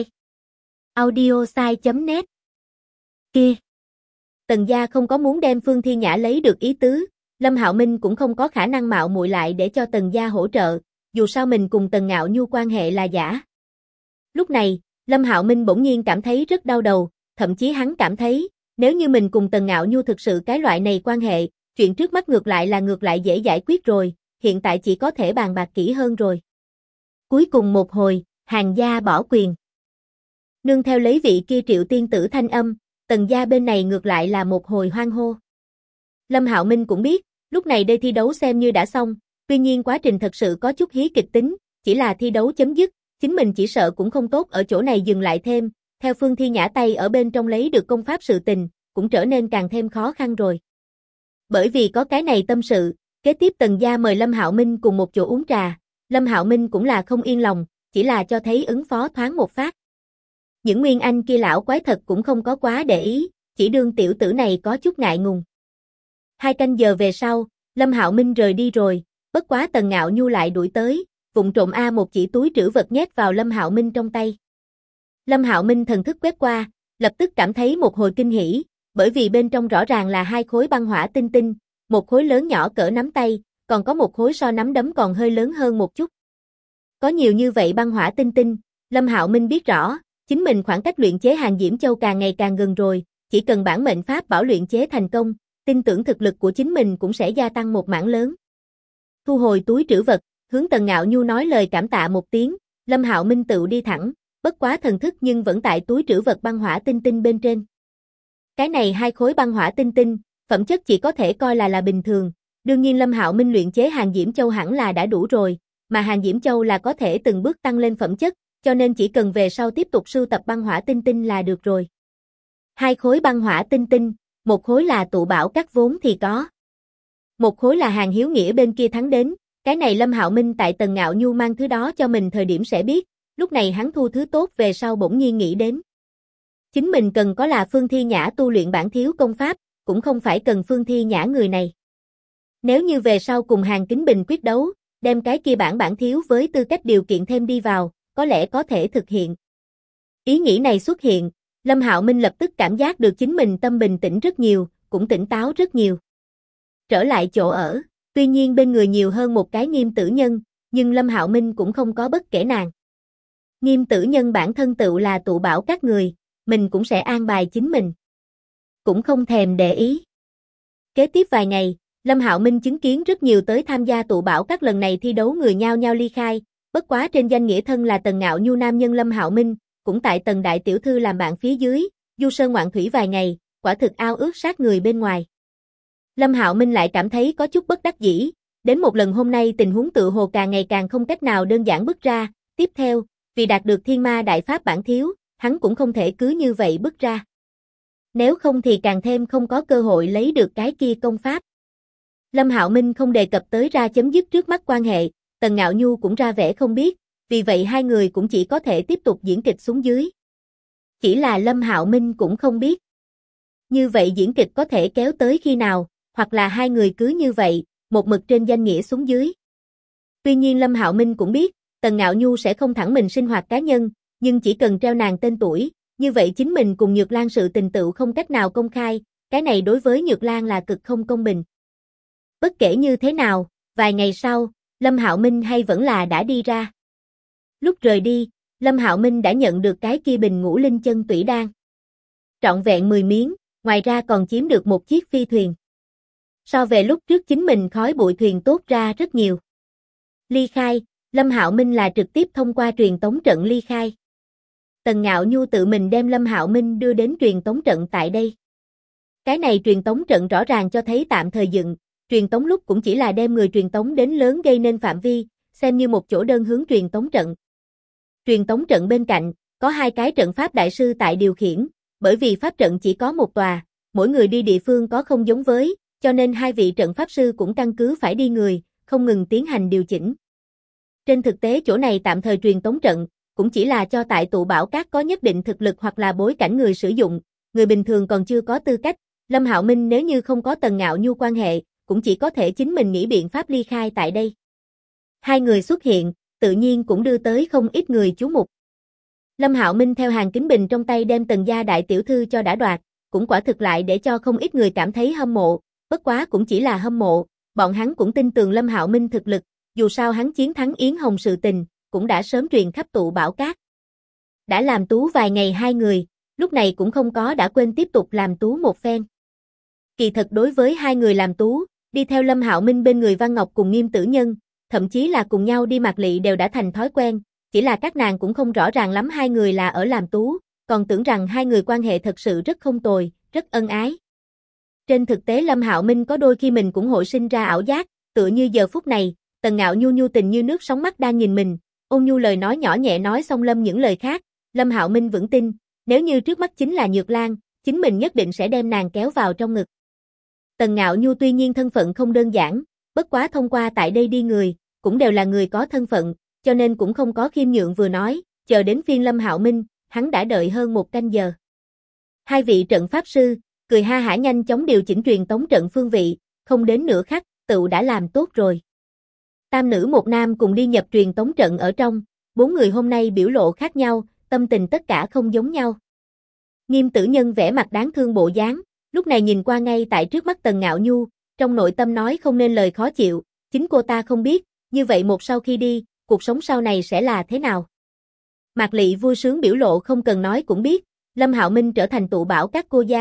audiosai.net. Kia, Tần gia không có muốn đem Phương Thi Nhã lấy được ý tứ, Lâm Hạo Minh cũng không có khả năng mạo muội lại để cho Tần gia hỗ trợ, dù sao mình cùng Tần Ngạo Nhu quan hệ là giả. Lúc này, Lâm Hạo Minh bỗng nhiên cảm thấy rất đau đầu, thậm chí hắn cảm thấy, nếu như mình cùng Tần Ngạo Nhu thực sự cái loại này quan hệ, chuyện trước mắt ngược lại dễ giải quyết rồi, hiện tại chỉ có thể bàn bạc kỹ hơn rồi. Cuối cùng một hồi, Hàn gia bỏ quyền. Nương theo lấy vị kia Triệu tiên tử thanh âm, Tần gia bên này ngược lại là một hồi hoan hô. Lâm Hạo Minh cũng biết, lúc này đây thi đấu xem như đã xong, tuy nhiên quá trình thật sự có chút hí kịch tính, chỉ là thi đấu chấm dứt, chính mình chỉ sợ cũng không tốt ở chỗ này dừng lại thêm, theo Phương Thi Nhã tay ở bên trong lấy được công pháp sự tình, cũng trở nên càng thêm khó khăn rồi. Bởi vì có cái này tâm sự, kế tiếp Tần gia mời Lâm Hạo Minh cùng một chỗ uống trà, Lâm Hạo Minh cũng là không yên lòng, chỉ là cho thấy ứng phó thoáng một phát. Những nguyên anh kia lão quái thật cũng không có quá để ý, chỉ đương tiểu tử này có chút ngại ngùng. 2 canh giờ về sau, Lâm Hạo Minh rời đi rồi, bất quá Tần Ngạo Nhu lại đuổi tới, vụng trộm một chỉ túi trữ vật nhét vào Lâm Hạo Minh trong tay. Lâm Hạo Minh thần thức quét qua, lập tức cảm thấy một hồi kinh hỉ, bởi vì bên trong rõ ràng là 2 khối băng hỏa tinh tinh, một khối lớn nhỏ cỡ nắm tay, còn có một khối so nắm đấm còn hơi lớn hơn một chút. Có nhiều như vậy băng hỏa tinh tinh, Lâm Hạo Minh biết rõ, chính mình khoảng cách luyện chế Hàn Diễm Châu càng ngày càng gần rồi, chỉ cần bản mệnh pháp bảo luyện chế thành công, tin tưởng thực lực của chính mình cũng sẽ gia tăng một mảng lớn. Thu hồi túi trữ vật, hướng Tần Ngạo Nhu nói lời cảm tạ một tiếng, Lâm Hạo Minh tự đi thẳng, bất quá thần thức nhưng vẫn tại túi trữ vật băng hỏa tinh tinh bên trên. Cái này 2 khối băng hỏa tinh tinh, phẩm chất chỉ có thể coi là bình thường, đương nhiên Lâm Hạo Minh luyện chế Hàng Diễm Châu hẳn là đã đủ rồi, mà Hàng Diễm Châu là có thể từng bước tăng lên phẩm chất, cho nên chỉ cần về sau tiếp tục sưu tập băng hỏa tinh tinh là được rồi. 2 khối băng hỏa tinh tinh, một khối là tụ bảo các vốn thì có. Một khối là Hàng Hiếu Nghĩa bên kia thắng đến, cái này Lâm Hạo Minh tại Tần Ngạo Nhu mang thứ đó cho mình thời điểm sẽ biết, lúc này hắn thu thứ tốt về sau bỗng nhiên nghĩ đến. Chính mình cần có là Phương Thi Nhã tu luyện bản thiếu công pháp, cũng không phải cần Phương Thi Nhã người này. Nếu như về sau cùng Hàng Kính Bình quyết đấu, đem cái kia bản thiếu với tư cách điều kiện thêm đi vào, có lẽ có thể thực hiện. Ý nghĩ này xuất hiện, Lâm Hạo Minh lập tức cảm giác được chính mình tâm bình tĩnh rất nhiều, cũng tỉnh táo rất nhiều. Trở lại chỗ ở, tuy nhiên bên người nhiều hơn một cái Nghiêm Tử Nhân, nhưng Lâm Hạo Minh cũng không có bất kể nàng. Nghiêm Tử Nhân bản thân tự là tụ bảo các người, mình cũng sẽ an bài chính mình. Cũng không thèm để ý. Kế tiếp vài ngày, Lâm Hạo Minh chứng kiến rất nhiều tới tham gia tụ bảo các lần này thi đấu người nhao nhao ly khai, bất quá trên danh nghĩa thân là Tần Ngạo Nhu nam nhân Lâm Hạo Minh, cũng tại Tần đại tiểu thư làm bạn phía dưới, du sơn ngoạn thủy vài ngày, quả thực ao ước sát người bên ngoài. Lâm Hạo Minh lại cảm thấy có chút bất đắc dĩ, đến một lần hôm nay tình huống tự hồ càng ngày càng không cách nào đơn giản bứt ra, tiếp theo, vì đạt được Thiên Ma Đại Pháp bản thiếu, hắn cũng không thể cứ như vậy bứt ra. Nếu không thì càng thêm không có cơ hội lấy được cái kia công pháp. Lâm Hạo Minh không đề cập tới ra chấm dứt trước mắt quan hệ, Tần Ngạo Nhu cũng ra vẻ không biết, vì vậy hai người cũng chỉ có thể tiếp tục diễn kịch xuống dưới. Chỉ là Lâm Hạo Minh cũng không biết. Như vậy diễn kịch có thể kéo tới khi nào, hoặc là hai người cứ như vậy, một mực trên danh nghĩa xuống dưới. Tuy nhiên Lâm Hạo Minh cũng biết, Tần Ngạo Nhu sẽ không thẳng mình sinh hoạt cá nhân, nhưng chỉ cần treo nàng tên tuổi, như vậy chính mình cùng Nhược Lan sự tình tựu không cách nào công khai, cái này đối với Nhược Lan là cực không công bình. Bất kể như thế nào, vài ngày sau, Lâm Hạo Minh hay vẫn là đã đi ra. Lúc rời đi, Lâm Hạo Minh đã nhận được cái kia bình ngũ linh chân tủy đan. Trọn vẹn 10 miếng, ngoài ra còn chiếm được một chiếc phi thuyền. So về lúc trước chính mình khói bụi thuyền tốt ra rất nhiều. Ly khai, Lâm Hạo Minh là trực tiếp thông qua truyền tống trận ly khai. Tần Ngạo Nhu tự mình đem Lâm Hạo Minh đưa đến truyền tống trận tại đây. Cái này truyền tống trận rõ ràng cho thấy tạm thời dựng, truyền tống lúc cũng chỉ là đem người truyền tống đến lớn gây nên phạm vi, xem như một chỗ đơn hướng truyền tống trận. Truyền tống trận bên cạnh, có 2 cái trận pháp đại sư tại điều khiển, bởi vì pháp trận chỉ có một tòa, mỗi người đi địa phương có không giống với, cho nên 2 vị trận pháp sư cũng căn cứ phải đi người, không ngừng tiến hành điều chỉnh. Trên thực tế chỗ này tạm thời truyền tống trận, cũng chỉ là cho tại tụ bảo các có nhất định thực lực hoặc là bối cảnh người sử dụng, người bình thường còn chưa có tư cách. Lâm Hạo Minh nếu như không có Tần Ngạo Nhu quan hệ, cũng chỉ có thể chính mình nghĩ biện pháp ly khai tại đây. 2 người xuất hiện, tự nhiên cũng đưa tới không ít người chú mục. Lâm Hạo Minh theo Hàng Kính Bình trong tay đem Tần gia đại tiểu thư cho đã đoạt, cũng quả thực lại để cho không ít người cảm thấy hâm mộ, bất quá cũng chỉ là hâm mộ, bọn hắn cũng tin tưởng Lâm Hạo Minh thực lực, dù sao hắn chiến thắng Yến Hồng sự tình, cũng đã sớm truyền khắp tụ bảo các. Đã làm tú vài ngày 2 người, lúc này cũng không có đã quên tiếp tục làm tú một phen. Kỳ thật đối với 2 người làm tú, đi theo Lâm Hạo Minh bên người Văn Ngọc cùng Nghiêm Tử Nhân, thậm chí là cùng nhau đi Mạc Lị đều đã thành thói quen, chỉ là các nàng cũng không rõ ràng lắm 2 người là ở làm tú, còn tưởng rằng 2 người quan hệ thật sự rất không tồi, rất ân ái. Trên thực tế Lâm Hạo Minh có đôi khi mình cũng hội sinh ra ảo giác, tựa như giờ phút này, Tần Ngạo Nhu nhu tình như nước sóng mắt đang nhìn mình, ôn nhu lời nói nhỏ nhẹ nói xong Lâm những lời khác, Lâm Hạo Minh vững tin, nếu như trước mắt chính là Nhược Lan, chính mình nhất định sẽ đem nàng kéo vào trong ngực. Tần Ngạo Nhu tuy nhiên thân phận không đơn giản, bất quá thông qua tại đây đi người, cũng đều là người có thân phận, cho nên cũng không có khiêm nhượng vừa nói, chờ đến phiên Lâm Hạo Minh, hắn đã đợi hơn 1 canh giờ. 2 vị trận pháp sư, cười ha hả nhanh chóng điều chỉnh truyền tống trận phương vị, không đến nửa khắc, tựu đã làm tốt rồi. Tam nữ một nam cùng đi nhập truyền tống trận ở trong, 4 người hôm nay biểu lộ khác nhau, tâm tình tất cả không giống nhau. Nghiêm Tử Nhân vẻ mặt đáng thương bộ dáng, lúc này nhìn qua ngay tại trước mắt Tần Ngạo Nhu, trong nội tâm nói không nên lời khó chịu, chính cô ta không biết, như vậy một sau khi đi, cuộc sống sau này sẽ là thế nào. Mạc Lị vui sướng biểu lộ không cần nói cũng biết, Lâm Hạo Minh trở thành tụ bảo các cô gia,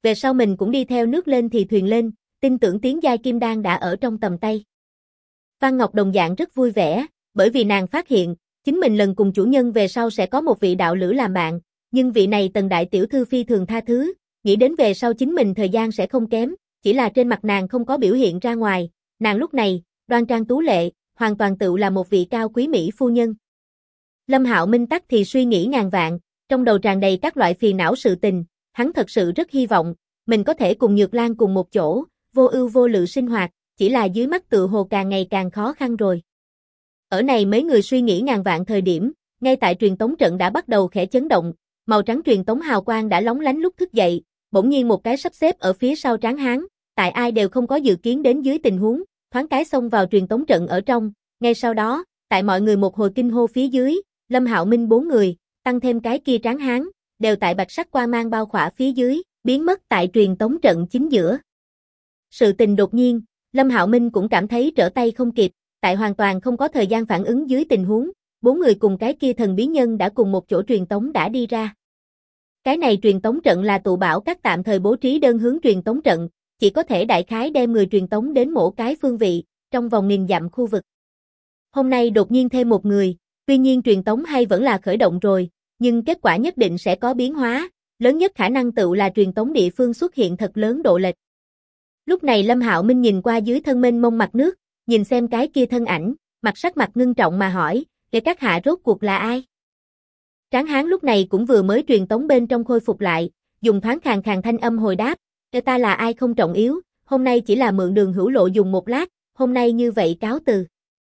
về sau mình cũng đi theo nước lên thì thuyền lên, tin tưởng tiến giai kim đan đã ở trong tầm tay. Văn Ngọc đồng dạng rất vui vẻ, bởi vì nàng phát hiện, chính mình lần cùng chủ nhân về sau sẽ có một vị đạo lữ làm bạn, nhưng vị này Tần đại tiểu thư phi thường tha thứ, nghĩ đến về sau chính mình thời gian sẽ không kém, chỉ là trên mặt nàng không có biểu hiện ra ngoài, nàng lúc này, đoan trang tú lệ, hoàn toàn tự là một vị cao quý mỹ phu nhân. Lâm Hạo Minh tắc thì suy nghĩ ngàn vạn, trong đầu tràn đầy các loại phiền não sự tình, hắn thật sự rất hy vọng, mình có thể cùng Nhược Lan cùng một chỗ, vô ưu vô lự sinh hoạt, chỉ là dưới mắt tự hồ càng ngày càng khó khăn rồi. Ở này mấy người suy nghĩ ngàn vạn thời điểm, ngay tại truyền tống trận đã bắt đầu khẽ chấn động, màu trắng truyền tống hào quang đã lóng lánh lúc thức dậy, bỗng nhiên một cái sắp xếp ở phía sau Tráng Hán, tại ai đều không có dự kiến đến dưới tình huống, thoáng cái xông vào truyền tống trận ở trong, ngay sau đó, tại mọi người một hồi kinh hô phía dưới, Lâm Hạo Minh 4 người, tăng thêm cái kia Tráng Hán, đều tại bạch sắc quang mang bao khỏa phía dưới, biến mất tại truyền tống trận chính giữa. Sự tình đột nhiên, Lâm Hạo Minh cũng cảm thấy trở tay không kịp, tại hoàn toàn không có thời gian phản ứng dưới tình huống, 4 người cùng cái kia thần bí nhân đã cùng một chỗ truyền tống đã đi ra. Cái này truyền tống trận là tụ bảo các tạm thời bố trí đơn hướng truyền tống trận, chỉ có thể đại khái đem người truyền tống đến mỗi cái phương vị, trong vòng 1000 dặm khu vực. Hôm nay đột nhiên thêm một người, tuy nhiên truyền tống hay vẫn là khởi động rồi, nhưng kết quả nhất định sẽ có biến hóa, lớn nhất khả năng tự là truyền tống địa phương xuất hiện thật lớn độ lệch. Lúc này Lâm Hạo Minh nhìn qua dưới thân mênh mông mặt nước, nhìn xem cái kia thân ảnh, sắc mặt ngưng trọng mà hỏi, để các hạ rốt cuộc là ai? Tráng Hán lúc này cũng vừa mới truyền tống bên trong khôi phục lại, dùng thoáng khàn khàn thanh âm hồi đáp, ta là ai không trọng yếu, hôm nay chỉ là mượn đường hữu lộ dùng một lát, hôm nay như vậy cáo từ.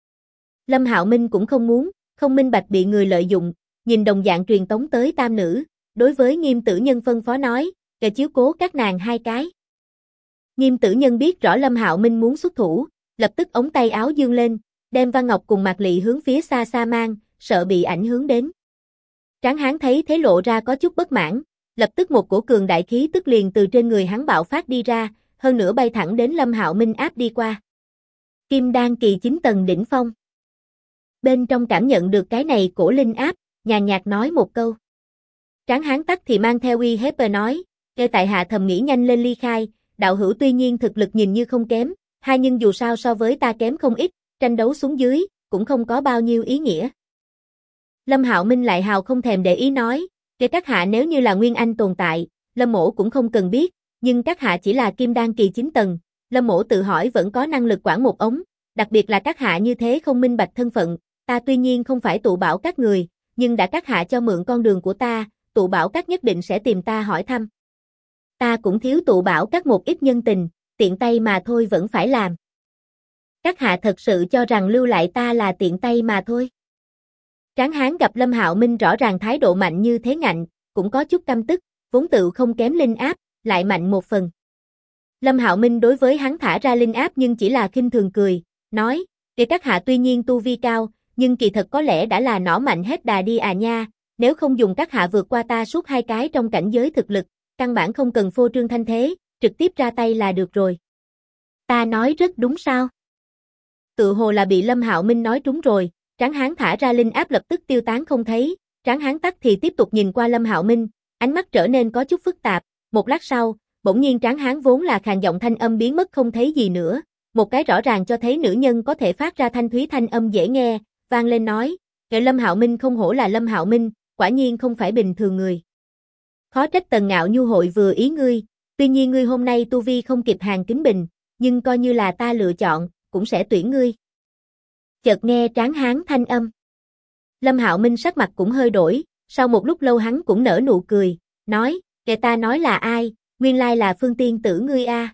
Lâm Hạo Minh cũng không minh bạch bị người lợi dụng, nhìn đồng dạng truyền tống tới tam nữ, đối với Nghiêm Tử Nhân phân phó nói, chiếu cố các nàng hai cái. Nghiêm Tử Nhân biết rõ Lâm Hạo Minh muốn xuất thủ, lập tức ống tay áo dương lên, đem Văn Ngọc cùng Mạc Lị hướng phía xa xa mang, sợ bị ảnh hưởng đến. Tráng Hán thấy thế lộ ra có chút bất mãn, lập tức một cổ cường đại khí tức liền từ trên người hắn bạo phát đi ra, hơn nữa bay thẳng đến Lâm Hạo Minh áp đi qua. Kim đan kỳ 9 tầng đỉnh phong. Bên trong cảm nhận được cái này cổ linh áp, nhàn nhạt nói một câu. Tráng Hán tắc thì mang theo uy hiếp nói, tại hạ thầm nghĩ nhanh lên ly khai, đạo hữu tuy nhiên thực lực nhìn như không kém, nhưng dù sao so với ta kém không ít, tranh đấu xuống dưới, cũng không có bao nhiêu ý nghĩa. Lâm Hạo Minh lại hào không thèm để ý nói, các hạ nếu như là Nguyên Anh tồn tại, Lâm mỗ cũng không cần biết, nhưng các hạ chỉ là kim đan kỳ 9 tầng, Lâm mỗ tự hỏi vẫn có năng lực quản một ống, đặc biệt là các hạ như thế không minh bạch thân phận, ta tuy nhiên không phải tụ bảo các người, nhưng đã các hạ cho mượn con đường của ta, tụ bảo các nhất định sẽ tìm ta hỏi thăm. Ta cũng thiếu tụ bảo các một ít nhân tình, tiện tay mà thôi vẫn phải làm. Các hạ thật sự cho rằng lưu lại ta là tiện tay mà thôi. Tráng Hán gặp Lâm Hạo Minh rõ ràng thái độ mạnh như thế ngạnh, cũng có chút căm tức, vốn tự không kém linh áp, lại mạnh một phần. Lâm Hạo Minh đối với hắn thả ra linh áp nhưng chỉ là khinh thường cười, nói, các hạ tuy nhiên tu vi cao, nhưng kỳ thật có lẽ đã là nỏ mạnh hết đà đi à nha, nếu không dùng các hạ vượt qua ta suốt 2 cái trong cảnh giới thực lực, căn bản không cần phô trương thanh thế, trực tiếp ra tay là được rồi. Ta nói rất đúng sao? Tự hồ là bị Lâm Hạo Minh nói trúng rồi, Tráng Hán thả ra linh áp lập tức tiêu tán không thấy, Tráng Hán tắc thì tiếp tục nhìn qua Lâm Hạo Minh, ánh mắt trở nên có chút phức tạp, một lát sau, bỗng nhiên Tráng Hán vốn là khàn giọng thanh âm biến mất không thấy gì nữa, một cái rõ ràng cho thấy nữ nhân có thể phát ra thanh thúy thanh âm dễ nghe, vang lên nói, Lâm Hạo Minh không hổ là Lâm Hạo Minh, quả nhiên không phải bình thường người. Khó trách Tần Ngạo Nhu hội vừa ý ngươi, tuy nhiên ngươi hôm nay tu vi không kịp Hàn Kính Bình, nhưng coi như là ta lựa chọn, cũng sẽ tuyển ngươi. Chợt nghe Tráng Hán thanh âm. Lâm Hạo Minh sắc mặt cũng hơi đổi, sau một lúc lâu hắn cũng nở nụ cười, nói, ta nói là ai, nguyên lai là Phương tiên tử ngươi a.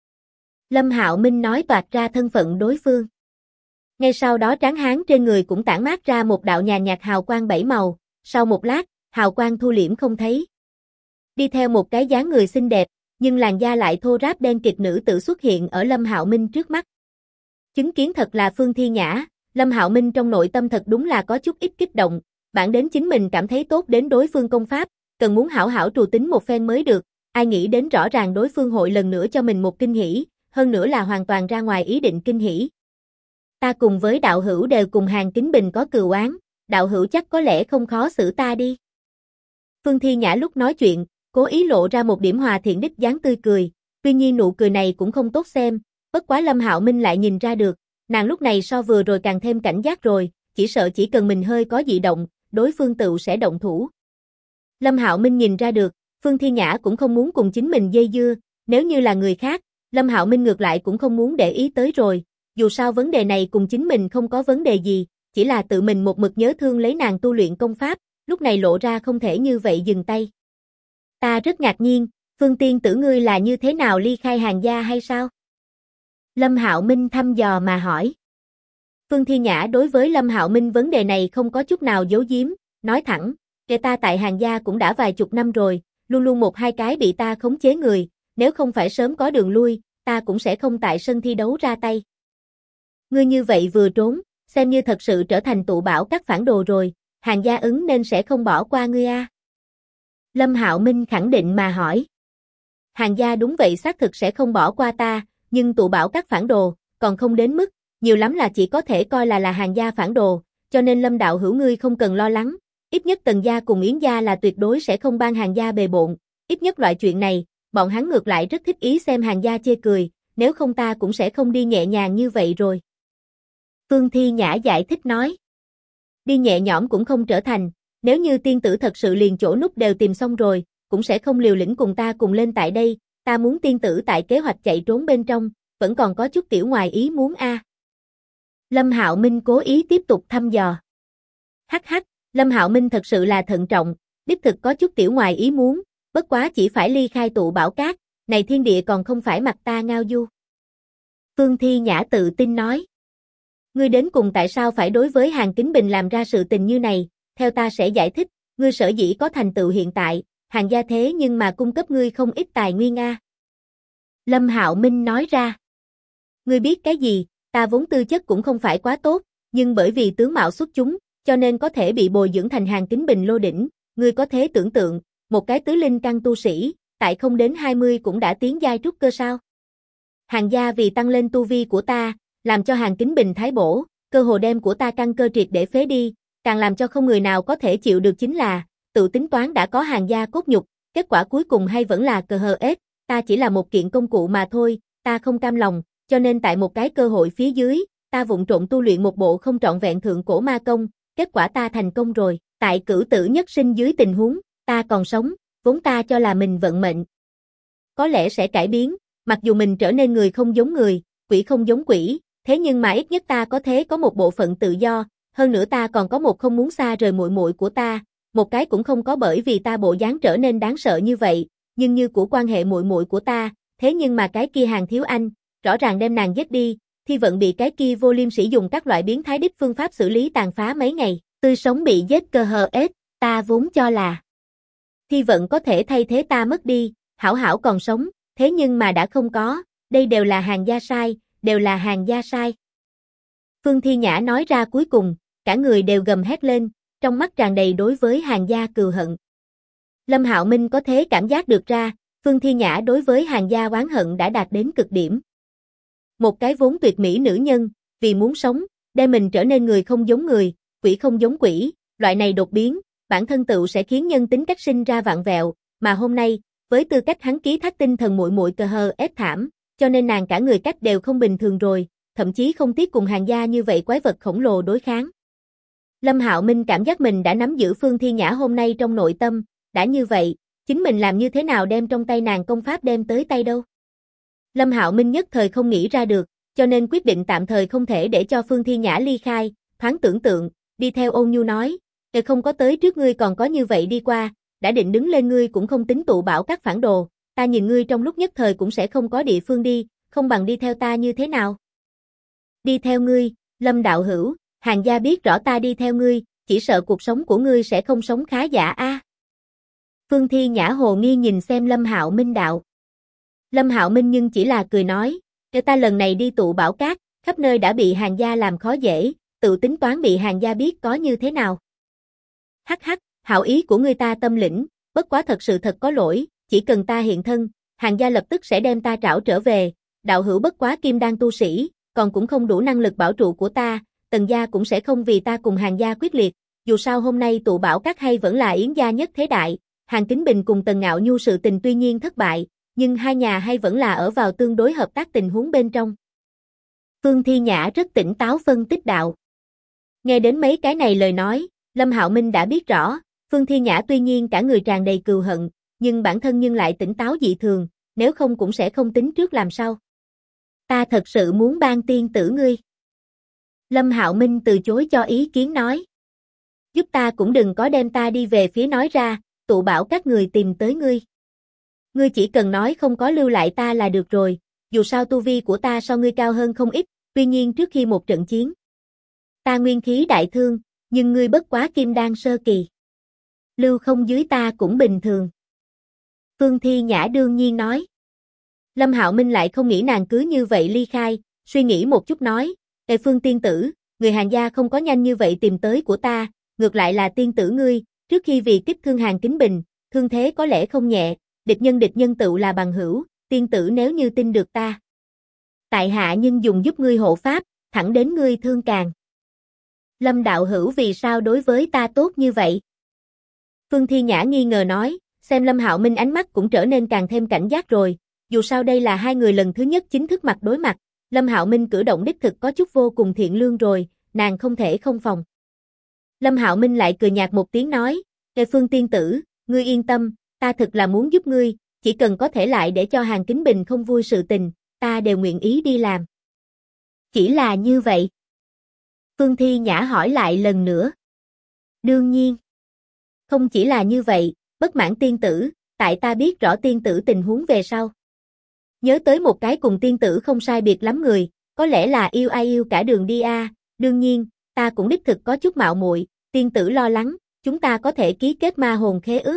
Lâm Hạo Minh nói toạc ra thân phận đối phương. Ngay sau đó Tráng Hán trên người cũng tản mát ra một đạo nhàn nhạt hào quang 7 màu, sau một lát, hào quang thu liễm không thấy. Đi theo một cái dáng người xinh đẹp, nhưng làn da lại thô ráp đen kịt nữ tử xuất hiện ở Lâm Hạo Minh trước mắt. Chứng kiến thật là Phương Thi Nhã, Lâm Hạo Minh trong nội tâm thật đúng là có chút ít kích động, bản đến chính mình cảm thấy tốt đến đối phương công pháp, cần muốn hảo hảo trù tính một phen mới được, ai nghĩ đến rõ ràng đối phương hội lần nữa cho mình một kinh hỉ, hơn nữa là hoàn toàn ra ngoài ý định kinh hỉ. Ta cùng với đạo hữu đều cùng Hàn Kính Bình có cừu oán, đạo hữu chắc có lẽ không khó xử ta đi. Phương Thi Nhã lúc nói chuyện, cố ý lộ ra một điểm hòa thiện đích dáng tươi cười, tuy nhiên nụ cười này cũng không tốt xem, bất quá Lâm Hạo Minh lại nhìn ra được, nàng lúc này so vừa rồi càng thêm cảnh giác rồi, chỉ sợ chỉ cần mình hơi có dị động, đối phương tựu sẽ động thủ. Lâm Hạo Minh nhìn ra được, Phương Thiên Nhã cũng không muốn cùng chính mình dây dưa, nếu như là người khác, Lâm Hạo Minh ngược lại cũng không muốn để ý tới rồi, dù sao vấn đề này cùng chính mình không có vấn đề gì, chỉ là tự mình một mực nhớ thương lấy nàng tu luyện công pháp, lúc này lộ ra không thể như vậy dừng tay. Ta rất ngạc nhiên, Phương tiên tử ngươi là như thế nào ly khai Hàn gia hay sao? Lâm Hạo Minh thăm dò mà hỏi. Phương Thiên Nhã đối với Lâm Hạo Minh vấn đề này không có chút nào giấu giếm, nói thẳng, kể ta tại Hàn gia cũng đã vài chục năm rồi, luôn luôn một hai cái bị ta khống chế người, nếu không phải sớm có đường lui, ta cũng sẽ không tại sân thi đấu ra tay. Ngươi như vậy vừa trốn, xem như thật sự trở thành tụ bảo các phản đồ rồi, Hàn gia ứng nên sẽ không bỏ qua ngươi a. Lâm Hạo Minh khẳng định mà hỏi. Hàn gia đúng vậy xác thực sẽ không bỏ qua ta, nhưng tụ bảo các phản đồ, còn không đến mức, nhiều lắm là chỉ có thể coi là Hàn gia phản đồ, cho nên Lâm đạo hữu ngươi không cần lo lắng, ít nhất Tần gia cùng Yến gia là tuyệt đối sẽ không ban Hàn gia bề bộn, ít nhất loại chuyện này, bọn hắn ngược lại rất thích ý xem Hàn gia chê cười, nếu không ta cũng sẽ không đi nhẹ nhàng như vậy rồi. Phương Thi Nhã giải thích nói. Đi nhẹ nhõm cũng không trở thành, nếu như tiên tử thật sự liền chỗ nút đều tìm xong rồi, cũng sẽ không liều lĩnh cùng ta cùng lên tại đây, ta muốn tiên tử tại kế hoạch chạy trốn bên trong, vẫn còn có chút tiểu ngoài ý muốn a. Lâm Hạo Minh cố ý tiếp tục thăm dò. Hắc hắc, Lâm Hạo Minh thật sự là thận trọng, đích thực có chút tiểu ngoài ý muốn, bất quá chỉ phải ly khai tụ bảo cát, này thiên địa còn không phải mặt ta ngao du. Phương Thi Nhã tự tin nói. Ngươi đến cùng tại sao phải đối với Hàn Kính Bình làm ra sự tình như này, theo ta sẽ giải thích, ngươi sở dĩ có thành tựu hiện tại, Hàn gia thế nhưng mà cung cấp ngươi không ít tài nguyên a. Lâm Hạo Minh nói ra. Ngươi biết cái gì, ta vốn tư chất cũng không phải quá tốt, nhưng bởi vì tướng mạo xuất chúng, cho nên có thể bị bồi dưỡng thành Hàn Kính Bình lô đỉnh, ngươi có thể tưởng tượng, một cái tứ linh căn tu sĩ, tại không đến 20 cũng đã tiến giai trúc cơ sao. Hàn gia vì tăng lên tu vi của ta, làm cho Hàn Kính Bình thái bổ, cơ hồ đem của ta căn cơ triệt để phế đi, càng làm cho không người nào có thể chịu được chính là, tự tính toán đã có Hàn gia cốt nhục, kết quả cuối cùng hay vẫn là cờ hờ ết, ta chỉ là một kiện công cụ mà thôi, ta không cam lòng, cho nên tại một cái cơ hội phía dưới, ta vụng trộn tu luyện một bộ không trọn vẹn thượng cổ ma công, kết quả ta thành công rồi, tại cửu tử nhất sinh dưới tình huống, ta còn sống, vốn ta cho là mình vận mệnh có lẽ sẽ cải biến, mặc dù mình trở nên người không giống người, quỷ không giống quỷ, thế nhưng mà ít nhất ta có thể có một bộ phận tự do, hơn nữa ta còn có một không muốn xa rời muội muội của ta, một cái cũng không có bởi vì ta bộ dáng trở nên đáng sợ như vậy, nhưng như của quan hệ muội muội của ta, thế nhưng mà cái kia Hàn Thiếu Anh, rõ ràng đem nàng giết đi, Thi Vận bị cái kia vô liêm sĩ dùng các loại biến thái đích phương pháp xử lý tàn phá mấy ngày, tươi sống bị giết cơ hờ ết, ta vốn cho là Thi Vận có thể thay thế ta mất đi, hảo hảo còn sống, thế nhưng mà đã không có, đây đều là Hàn gia sai, đều là Hàn gia sai. Phương Thi Nhã nói ra cuối cùng, cả người đều gầm hét lên, trong mắt tràn đầy đối với Hàn gia cừu hận. Lâm Hạo Minh có thể cảm giác được ra, Phương Thi Nhã đối với Hàn gia oán hận đã đạt đến cực điểm. Một cái vốn tuyệt mỹ nữ nhân, vì muốn sống, đem mình trở nên người không giống người, quỷ không giống quỷ, loại này đột biến, bản thân tựu sẽ khiến nhân tính cách sinh ra vạn vẹo, mà hôm nay, với tư cách hắn ký thác tinh thần muội muội cờ hờ ết thảm, cho nên nàng cả người cách đều không bình thường rồi, thậm chí không tiếc cùng Hàn gia như vậy quái vật khổng lồ đối kháng. Lâm Hạo Minh cảm giác mình đã nắm giữ Phương Thi Nhã hôm nay trong nội tâm, đã như vậy, chính mình làm như thế nào đem trong tay nàng công pháp đem tới tay đâu. Lâm Hạo Minh nhất thời không nghĩ ra được, cho nên quyết định tạm thời không thể để cho Phương Thi Nhã ly khai, thoáng tưởng tượng, đi theo Ôn Nhu nói, không có tới trước ngươi còn có như vậy đi qua, đã định đứng lên ngươi cũng không tính tụ bảo các phản đồ, ta nhìn ngươi trong lúc nhất thời cũng sẽ không có địa phương đi, không bằng đi theo ta như thế nào. Đi theo ngươi, Lâm đạo hữu, Hàn gia biết rõ ta đi theo ngươi, chỉ sợ cuộc sống của ngươi sẽ không sống khá giả a. Phương Thi Nhã hồ nghi nhìn xem Lâm Hạo Minh đạo. Lâm Hạo Minh nhưng chỉ là cười nói, cho ta lần này đi tụ bảo cát, khắp nơi đã bị Hàn gia làm khó dễ, tự tính toán bị Hàn gia biết có như thế nào. Hắc hắc, hảo ý của ngươi ta tâm lĩnh, bất quá thật sự thật có lỗi, chỉ cần ta hiện thân, Hàn gia lập tức sẽ đem ta trảo trở về, đạo hữu bất quá kim đan tu sĩ, còn cũng không đủ năng lực bảo trụ của ta, Tần gia cũng sẽ không vì ta cùng Hàn gia quyết liệt, dù sao hôm nay tụ bảo các hay vẫn là Yến gia nhất thế đại, Hàn Kính Bình cùng Tần Ngạo Nhu sự tình tuy nhiên thất bại, nhưng hai nhà hay vẫn là ở vào tương đối hợp tác tình huống bên trong. Phương Thi Nhã rất tỉnh táo phân tích đạo. Nghe đến mấy cái này lời nói, Lâm Hạo Minh đã biết rõ, Phương Thi Nhã tuy nhiên cả người tràn đầy cừu hận, nhưng bản thân nhưng lại tỉnh táo dị thường, nếu không cũng sẽ không tính trước làm sao. Ta thật sự muốn ban tiên tử ngươi. Lâm Hạo Minh từ chối cho ý kiến nói. Giúp ta cũng đừng có đem ta đi về phía nói ra, tụ bảo các người tìm tới ngươi. Ngươi chỉ cần nói không có lưu lại ta là được rồi, dù sao tu vi của ta so ngươi cao hơn không ít, tuy nhiên trước khi một trận chiến. Ta nguyên khí đại thương, nhưng ngươi bất quá kim đan sơ kỳ. Lưu không dưới ta cũng bình thường. Phương Thi Nhã đương nhiên nói. Lâm Hạo Minh lại không nghĩ nàng cứ như vậy ly khai, suy nghĩ một chút nói, Ê Phương tiên tử, người Hàn gia không có nhanh như vậy tìm tới của ta, ngược lại là tiên tử ngươi, trước khi vì kích thương Hàn Kính Bình, thương thế có lẽ không nhẹ, địch nhân tựu là bằng hữu, tiên tử nếu như tin được ta. Tại hạ nhưng dùng giúp ngươi hộ pháp, thẳng đến ngươi thương càng. Lâm đạo hữu vì sao đối với ta tốt như vậy? Phương Thi Nhã nghi ngờ nói, xem Lâm Hạo Minh ánh mắt cũng trở nên càng thêm cảnh giác rồi, dù sao đây là hai người lần thứ nhất chính thức mặt đối mặt, Lâm Hạo Minh cử động đích thực có chút vô cùng thiện lương rồi, nàng không thể không phòng. Lâm Hạo Minh lại cười nhạt một tiếng nói, Ê Phương tiên tử, ngươi yên tâm, ta thực là muốn giúp ngươi, chỉ cần có thể lại để cho Hàn Kính Bình không vui sự tình, ta đều nguyện ý đi làm. Chỉ là như vậy. Phương Thi Nhã hỏi lại lần nữa. Đương nhiên. Không chỉ là như vậy, bất mãn tiên tử, tại ta biết rõ tiên tử tình huống về sau. Nhớ tới một cái cùng tiên tử không sai biệt lắm người, có lẽ là yêu ai yêu cả đường đi a. Đương nhiên, ta cũng đích thực có chút mạo muội, tiên tử lo lắng, chúng ta có thể ký kết ma hồn khế ước.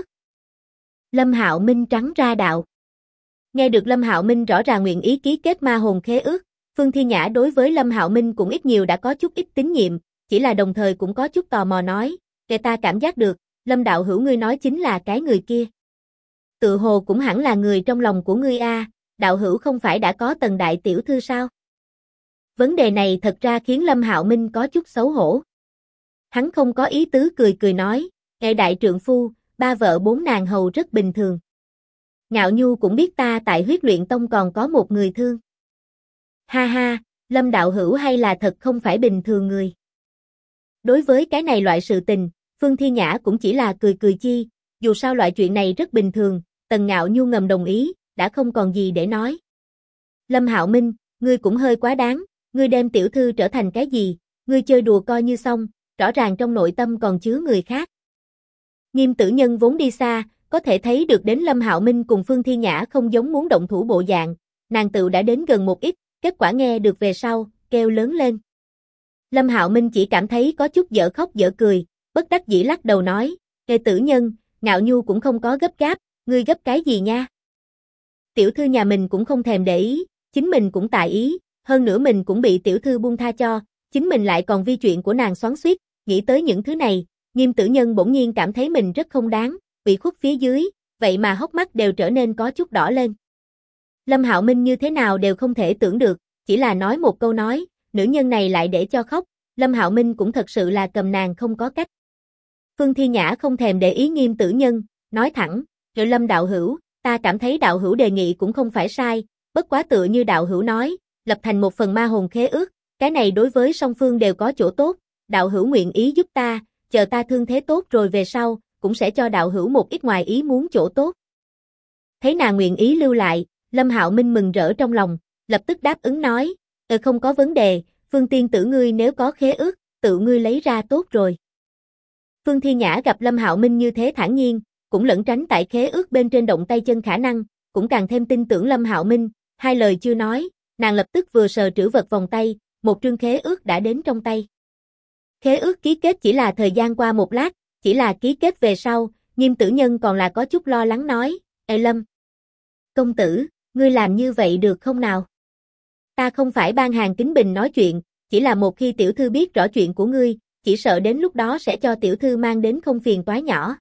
Lâm Hạo Minh trắng ra đạo. Nghe được Lâm Hạo Minh rõ ràng nguyện ý ký kết ma hồn khế ước, Phương Thi Nhã đối với Lâm Hạo Minh cũng ít nhiều đã có chút ít tín nhiệm, chỉ là đồng thời cũng có chút tò mò nói, kể ta cảm giác được, Lâm đạo hữu ngươi nói chính là cái người kia. Tự hồ cũng hẳn là người trong lòng của ngươi a, đạo hữu không phải đã có Tần đại tiểu thư sao? Vấn đề này thật ra khiến Lâm Hạo Minh có chút xấu hổ. Hắn không có ý tứ cười cười nói, ngài đại trượng phu, ba vợ bốn nàng hầu rất bình thường. Ngạo Nhu cũng biết ta tại Huyết Luyện Tông còn có một người thương. Ha ha, Lâm đạo hữu hay là thật không phải bình thường người. Đối với cái này loại sự tình, Phương Thi Nhã cũng chỉ là cười cười chi, dù sao loại chuyện này rất bình thường, Tần Ngạo Nhu ngầm đồng ý, đã không còn gì để nói. Lâm Hạo Minh, ngươi cũng hơi quá đáng, ngươi đem tiểu thư trở thành cái gì, ngươi chơi đùa coi như xong, rõ ràng trong nội tâm còn chứa người khác. Nghiêm Tử Nhân vốn đi xa, có thể thấy được đến Lâm Hạo Minh cùng Phương Thi Nhã không giống muốn động thủ bộ dạng, nàng tự đã đến gần một ít, kết quả nghe được về sau, kêu lớn lên. Lâm Hạo Minh chỉ cảm thấy có chút dở khóc dở cười, bất đắc dĩ lắc đầu nói, Ê Tử Nhân, Ngạo Nhu cũng không có gấp gáp, ngươi gấp cái gì nha? Tiểu thư nhà mình cũng không thèm để ý, chính mình cũng tại ý, hơn nữa mình cũng bị tiểu thư buông tha cho, chính mình lại còn vi chuyện của nàng xoắn xuýt, nghĩ tới những thứ này, Nghiêm Tử Nhân bỗng nhiên cảm thấy mình rất không đáng, bị khuất phía dưới, vậy mà hốc mắt đều trở nên có chút đỏ lên. Lâm Hạo Minh như thế nào đều không thể tưởng được, chỉ là nói một câu nói, nữ nhân này lại để cho khóc, Lâm Hạo Minh cũng thật sự là cầm nàng không có cách. Phương Thi Nhã không thèm để ý Nghiêm Tử Nhân, nói thẳng, rồi Lâm đạo hữu, ta cảm thấy đạo hữu đề nghị cũng không phải sai, bất quá tựa như đạo hữu nói, lập thành một phần ma hồn khế ước, cái này đối với song phương đều có chỗ tốt, đạo hữu nguyện ý giúp ta, chờ ta thương thế tốt rồi về sau, cũng sẽ cho đạo hữu một ít ngoài ý muốn chỗ tốt. Thấy nàng nguyện ý lưu lại, Lâm Hạo Minh mừng rỡ trong lòng, lập tức đáp ứng nói, không có vấn đề, Phương tiên tử ngươi nếu có khế ước, tự ngươi lấy ra tốt rồi. Phương Thi Nhã gặp Lâm Hạo Minh như thế thản nhiên, cũng lẩn tránh tại khế ước bên trên động tay chân khả năng, cũng càng thêm tin tưởng Lâm Hạo Minh, hai lời chưa nói, nàng lập tức vừa sờ trữ vật vòng tay, một trương khế ước đã đến trong tay. Khế ước ký kết chỉ là thời gian qua một lát, chỉ là ký kết về sau, Nghiêm Tử Nhân còn là có chút lo lắng nói, Ê Lâm, công tử, ngươi làm như vậy được không nào? Ta không phải ban Hàn Kính Bình nói chuyện, chỉ là một khi tiểu thư biết rõ chuyện của ngươi, chỉ sợ đến lúc đó sẽ cho tiểu thư mang đến không phiền toái nhỏ.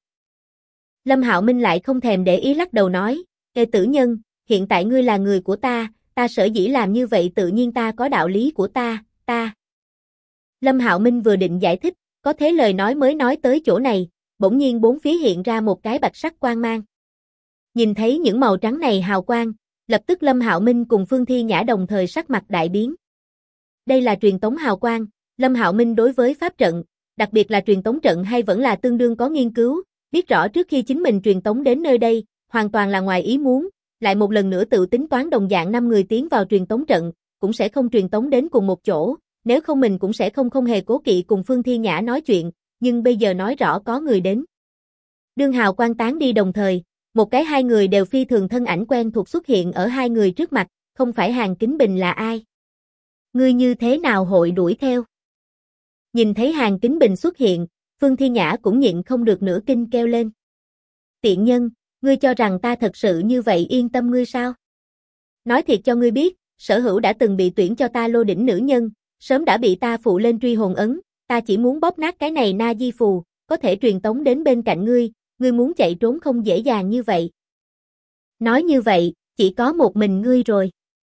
Lâm Hạo Minh lại không thèm để ý lắc đầu nói, Ê Tử Nhân, hiện tại ngươi là người của ta sở dĩ làm như vậy tự nhiên ta có đạo lý của ta. Lâm Hạo Minh vừa định giải thích, có thế lời nói mới nói tới chỗ này, bỗng nhiên bốn phía hiện ra một cái bạch sắc quang mang. Nhìn thấy những màu trắng này hào quang, lập tức Lâm Hạo Minh cùng Phương Thi Nhã đồng thời sắc mặt đại biến. Đây là truyền tống hào quang, Lâm Hạo Minh đối với pháp trận, đặc biệt là truyền tống trận hay vẫn là tương đương có nghiên cứu, biết rõ trước khi chính mình truyền tống đến nơi đây, hoàn toàn là ngoài ý muốn, lại một lần nữa tự tính toán đồng dạng 5 người tiến vào truyền tống trận, cũng sẽ không truyền tống đến cùng một chỗ, nếu không mình cũng sẽ không hề cố kỵ cùng Phương Thi Nhã nói chuyện, nhưng bây giờ nói rõ có người đến. Đương hào quang tán đi đồng thời, một cái hai người đều phi thường thân ảnh quen thuộc xuất hiện ở hai người trước mặt, không phải Hàn Kính Bình là ai? Ngươi như thế nào hội đuổi theo? Nhìn thấy Hàn Kính Bình xuất hiện, Phương Thi Nhã cũng nhịn không được nửa kinh kêu lên. Tiện nhân, ngươi cho rằng ta thật sự như vậy yên tâm ngươi sao? Nói thiệt cho ngươi biết, sở hữu đã từng bị tuyển cho ta lô đỉnh nữ nhân, sớm đã bị ta phụ lên truy hồn ấn, ta chỉ muốn bóp nát cái này na di phù, có thể truyền tống đến bên cạnh ngươi muốn chạy trốn không dễ dàng như vậy. Nói như vậy, chỉ có một mình ngươi rồi.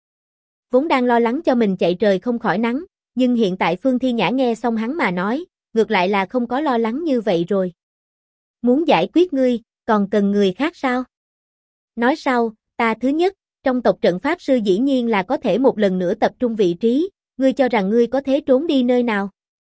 Vốn đang lo lắng cho mình chạy trời không khỏi nắng, nhưng hiện tại Phương Thi Nhã nghe xong hắn mà nói, ngược lại là không có lo lắng như vậy rồi. Muốn giải quyết ngươi, còn cần người khác sao? Nói sau, ta thứ nhất, trong tộc trận pháp sư dĩ nhiên là có thể một lần nữa tập trung vị trí, ngươi cho rằng ngươi có thể trốn đi nơi nào?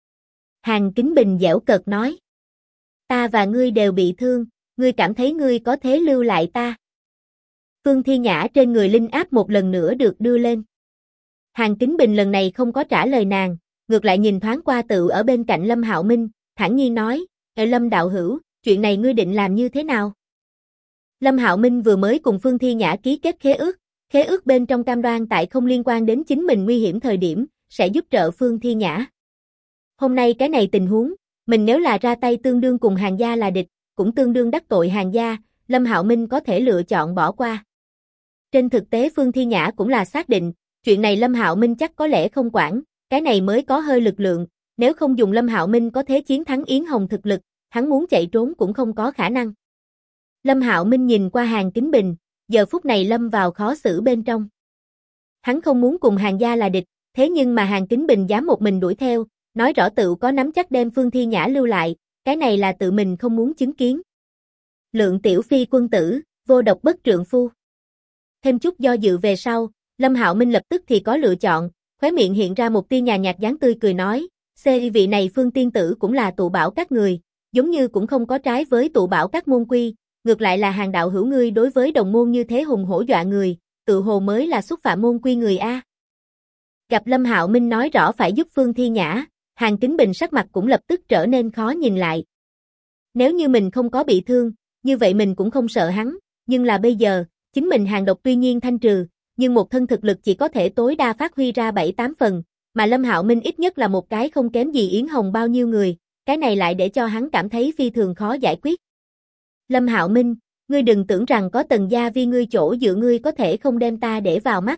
Hàn Kính Bình giễu cợt nói. Ta và ngươi đều bị thương, ngươi cảm thấy ngươi có thể lưu lại ta? Phương Thi Nhã trên người linh áp một lần nữa được đưa lên. Hàn Kính Bình lần này không có trả lời nàng, ngược lại nhìn thoáng qua tự ở bên cạnh Lâm Hạo Minh, thản nhiên nói, Lâm đạo hữu, chuyện này ngươi định làm như thế nào? Lâm Hạo Minh vừa mới cùng Phương Thi Nhã ký kết khế ước bên trong cam đoan tại không liên quan đến chính mình nguy hiểm thời điểm, sẽ giúp trợ Phương Thi Nhã. Hôm nay cái này tình huống, mình nếu là ra tay tương đương cùng Hàn gia là địch, cũng tương đương đắc tội Hàn gia, Lâm Hạo Minh có thể lựa chọn bỏ qua. Trên thực tế Phương Thi Nhã cũng là xác định, chuyện này Lâm Hạo Minh chắc có lẽ không quản, cái này mới có hơi lực lượng, nếu không dùng Lâm Hạo Minh có thế chiến thắng Yến Hồng thực lực, hắn muốn chạy trốn cũng không có khả năng. Lâm Hạo Minh nhìn qua Hàn Kính Bình, giờ phút này lâm vào khó xử bên trong. Hắn không muốn cùng Hàn gia là địch, thế nhưng mà Hàn Kính Bình dám một mình đuổi theo, nói rõ tự có nắm chắc đem Phương Thi Nhã lưu lại, cái này là tự mình không muốn chứng kiến. Lượng tiểu phi quân tử, vô độc bất trượng phu. Thêm chút do dự về sau, Lâm Hạo Minh lập tức thì có lựa chọn, khóe miệng hiện ra một tia nhàn nhạt dáng tươi cười nói, vị này Phương tiên tử cũng là tụ bảo các người, giống như cũng không có trái với tụ bảo các môn quy, ngược lại là Hàn đạo hữu ngươi đối với đồng môn như thế hùng hổ dọa người, tự hồ mới là xúc phạm môn quy người a. Gặp Lâm Hạo Minh nói rõ phải giúp Phương Thi Nhã, Hàn Kính Bình sắc mặt cũng lập tức trở nên khó nhìn lại. Nếu như mình không có bị thương, như vậy mình cũng không sợ hắn, nhưng là bây giờ, chính mình Hàn độc tuy nhiên thanh trừ, nhưng một thân thực lực chỉ có thể tối đa phát huy ra 7-8 phần, mà Lâm Hạo Minh ít nhất là một cái không kém gì Yến Hồng bao nhiêu người, cái này lại để cho hắn cảm thấy phi thường khó giải quyết. Lâm Hạo Minh, ngươi đừng tưởng rằng có Tần gia vi ngươi chỗ dựa ngươi có thể không đem ta để vào mắt.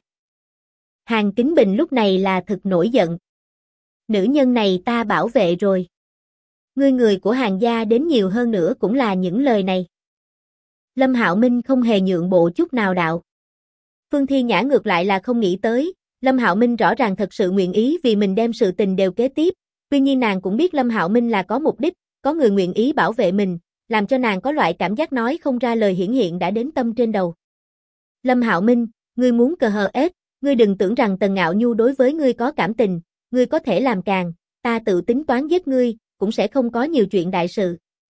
Hàn Kính Bình lúc này là thực nổi giận. Nữ nhân này ta bảo vệ rồi. Ngươi người của Hàn gia đến nhiều hơn nữa cũng là những lời này. Lâm Hạo Minh không hề nhượng bộ chút nào đạo. Phương Thi Nhã ngược lại là không nghĩ tới, Lâm Hạo Minh rõ ràng thật sự nguyện ý vì mình đem sự tình đều kế tiếp, tuy nhiên nàng cũng biết Lâm Hạo Minh là có mục đích, có người nguyện ý bảo vệ mình, làm cho nàng có loại cảm giác nói không ra lời hiển hiện đã đến tâm trên đầu. Lâm Hạo Minh, ngươi muốn cờ hờ ết, ngươi đừng tưởng rằng Tần Ngạo Nhu đối với ngươi có cảm tình, ngươi có thể làm càng, ta tự tính toán giết ngươi, cũng sẽ không có nhiều chuyện đại sự.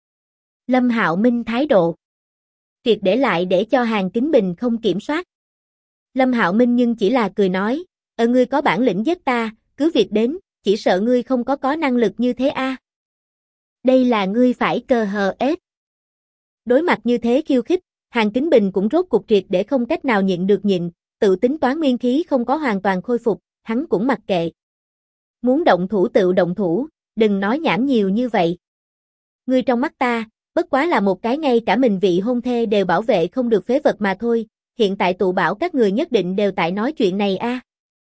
Lâm Hạo Minh thái độ triệt để lại để cho Hàn Kính Bình không kiểm soát. Lâm Hạo Minh nhưng chỉ là cười nói, ngươi có bản lĩnh giết ta, cứ việc đến, chỉ sợ ngươi không có năng lực như thế a. Đây là ngươi phải cờ hờ ết. Đối mặt như thế khiêu khích, Hàn Kính Bình cũng rốt cục triệt để không cách nào nhịn được nhịn, tự tính toán nguyên khí không có hoàn toàn khôi phục, hắn cũng mặc kệ. Muốn động thủ tự động thủ, đừng nói nhảm nhiều như vậy. Ngươi trong mắt ta, bất quá là một cái ngay cả mình vị hôn thê đều bảo vệ không được phế vật mà thôi, hiện tại tụ bảo các người nhất định đều tại nói chuyện này a.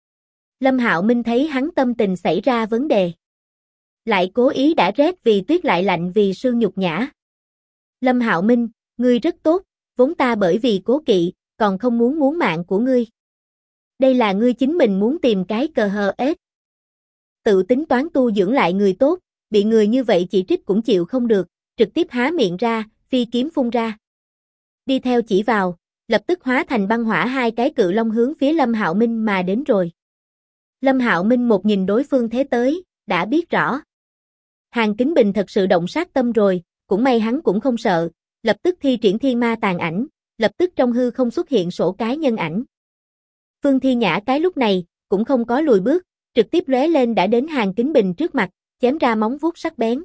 Lâm Hạo Minh thấy hắn tâm tình xảy ra vấn đề. Lại cố ý đã rét vì tuyết lại lạnh vì sương nhục nhã. Lâm Hạo Minh, ngươi rất tốt, vốn ta bởi vì cố kỵ, còn không muốn mạng của ngươi. Đây là ngươi chính mình muốn tìm cái cờ hờ ết. Tự tính toán tu dưỡng lại người tốt, bị người như vậy chỉ trích cũng chịu không được, trực tiếp há miệng ra, phi kiếm phun ra. Đi theo chỉ vào, lập tức hóa thành băng hỏa hai cái cự long hướng phía Lâm Hạo Minh mà đến rồi. Lâm Hạo Minh một nhìn đối phương thế tới, đã biết rõ. Hàn Kính Bình thật sự động sát tâm rồi, cũng may hắn cũng không sợ, lập tức thi triển thiên ma tàn ảnh, lập tức trong hư không xuất hiện sổ cái nhân ảnh. Phương Thi Nhã cái lúc này, cũng không có lùi bước, trực tiếp lóe lên đã đến Hàn Kính Bình trước mặt, chém ra móng vuốt sắc bén.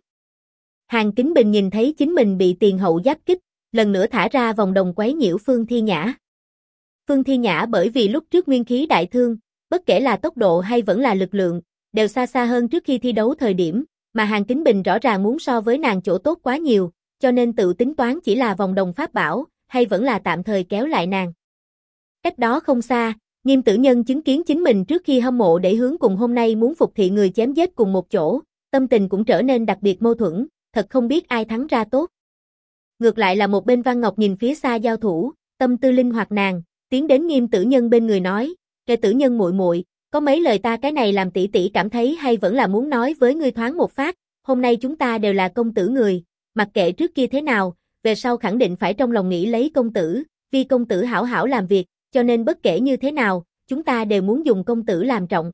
Hàn Kính Bình nhìn thấy chính mình bị tiền hậu giáp kích, lần nữa thả ra vòng đồng quấy nhiễu Phương Thi Nhã. Phương Thi Nhã bởi vì lúc trước nguyên khí đại thương, bất kể là tốc độ hay vẫn là lực lượng, đều xa xa hơn trước khi thi đấu thời điểm, mà Hàn Kính Bình rõ ràng muốn so với nàng chỗ tốt quá nhiều, cho nên tự tính toán chỉ là vòng đồng pháp bảo, hay vẫn là tạm thời kéo lại nàng. Cách đó không xa, Nghiêm Tử Nhân chứng kiến chính mình trước khi hâm mộ để hướng cùng hôm nay muốn phục thị người chém giết cùng một chỗ, tâm tình cũng trở nên đặc biệt mâu thuẫn, thật không biết ai thắng ra tốt. Ngược lại là một bên Văn Ngọc nhìn phía xa giao thủ, tâm tư linh hoạt nàng, tiến đến Nghiêm Tử Nhân bên người nói, "Kẻ Tử Nhân muội muội, có mấy lời ta cái này làm tỷ tỷ cảm thấy hay vẫn là muốn nói với ngươi thoáng một phát, hôm nay chúng ta đều là công tử người, mặc kệ trước kia thế nào, về sau khẳng định phải trong lòng nghĩ lấy công tử, vì công tử hảo hảo làm việc, cho nên bất kể như thế nào, chúng ta đều muốn dùng công tử làm trọng."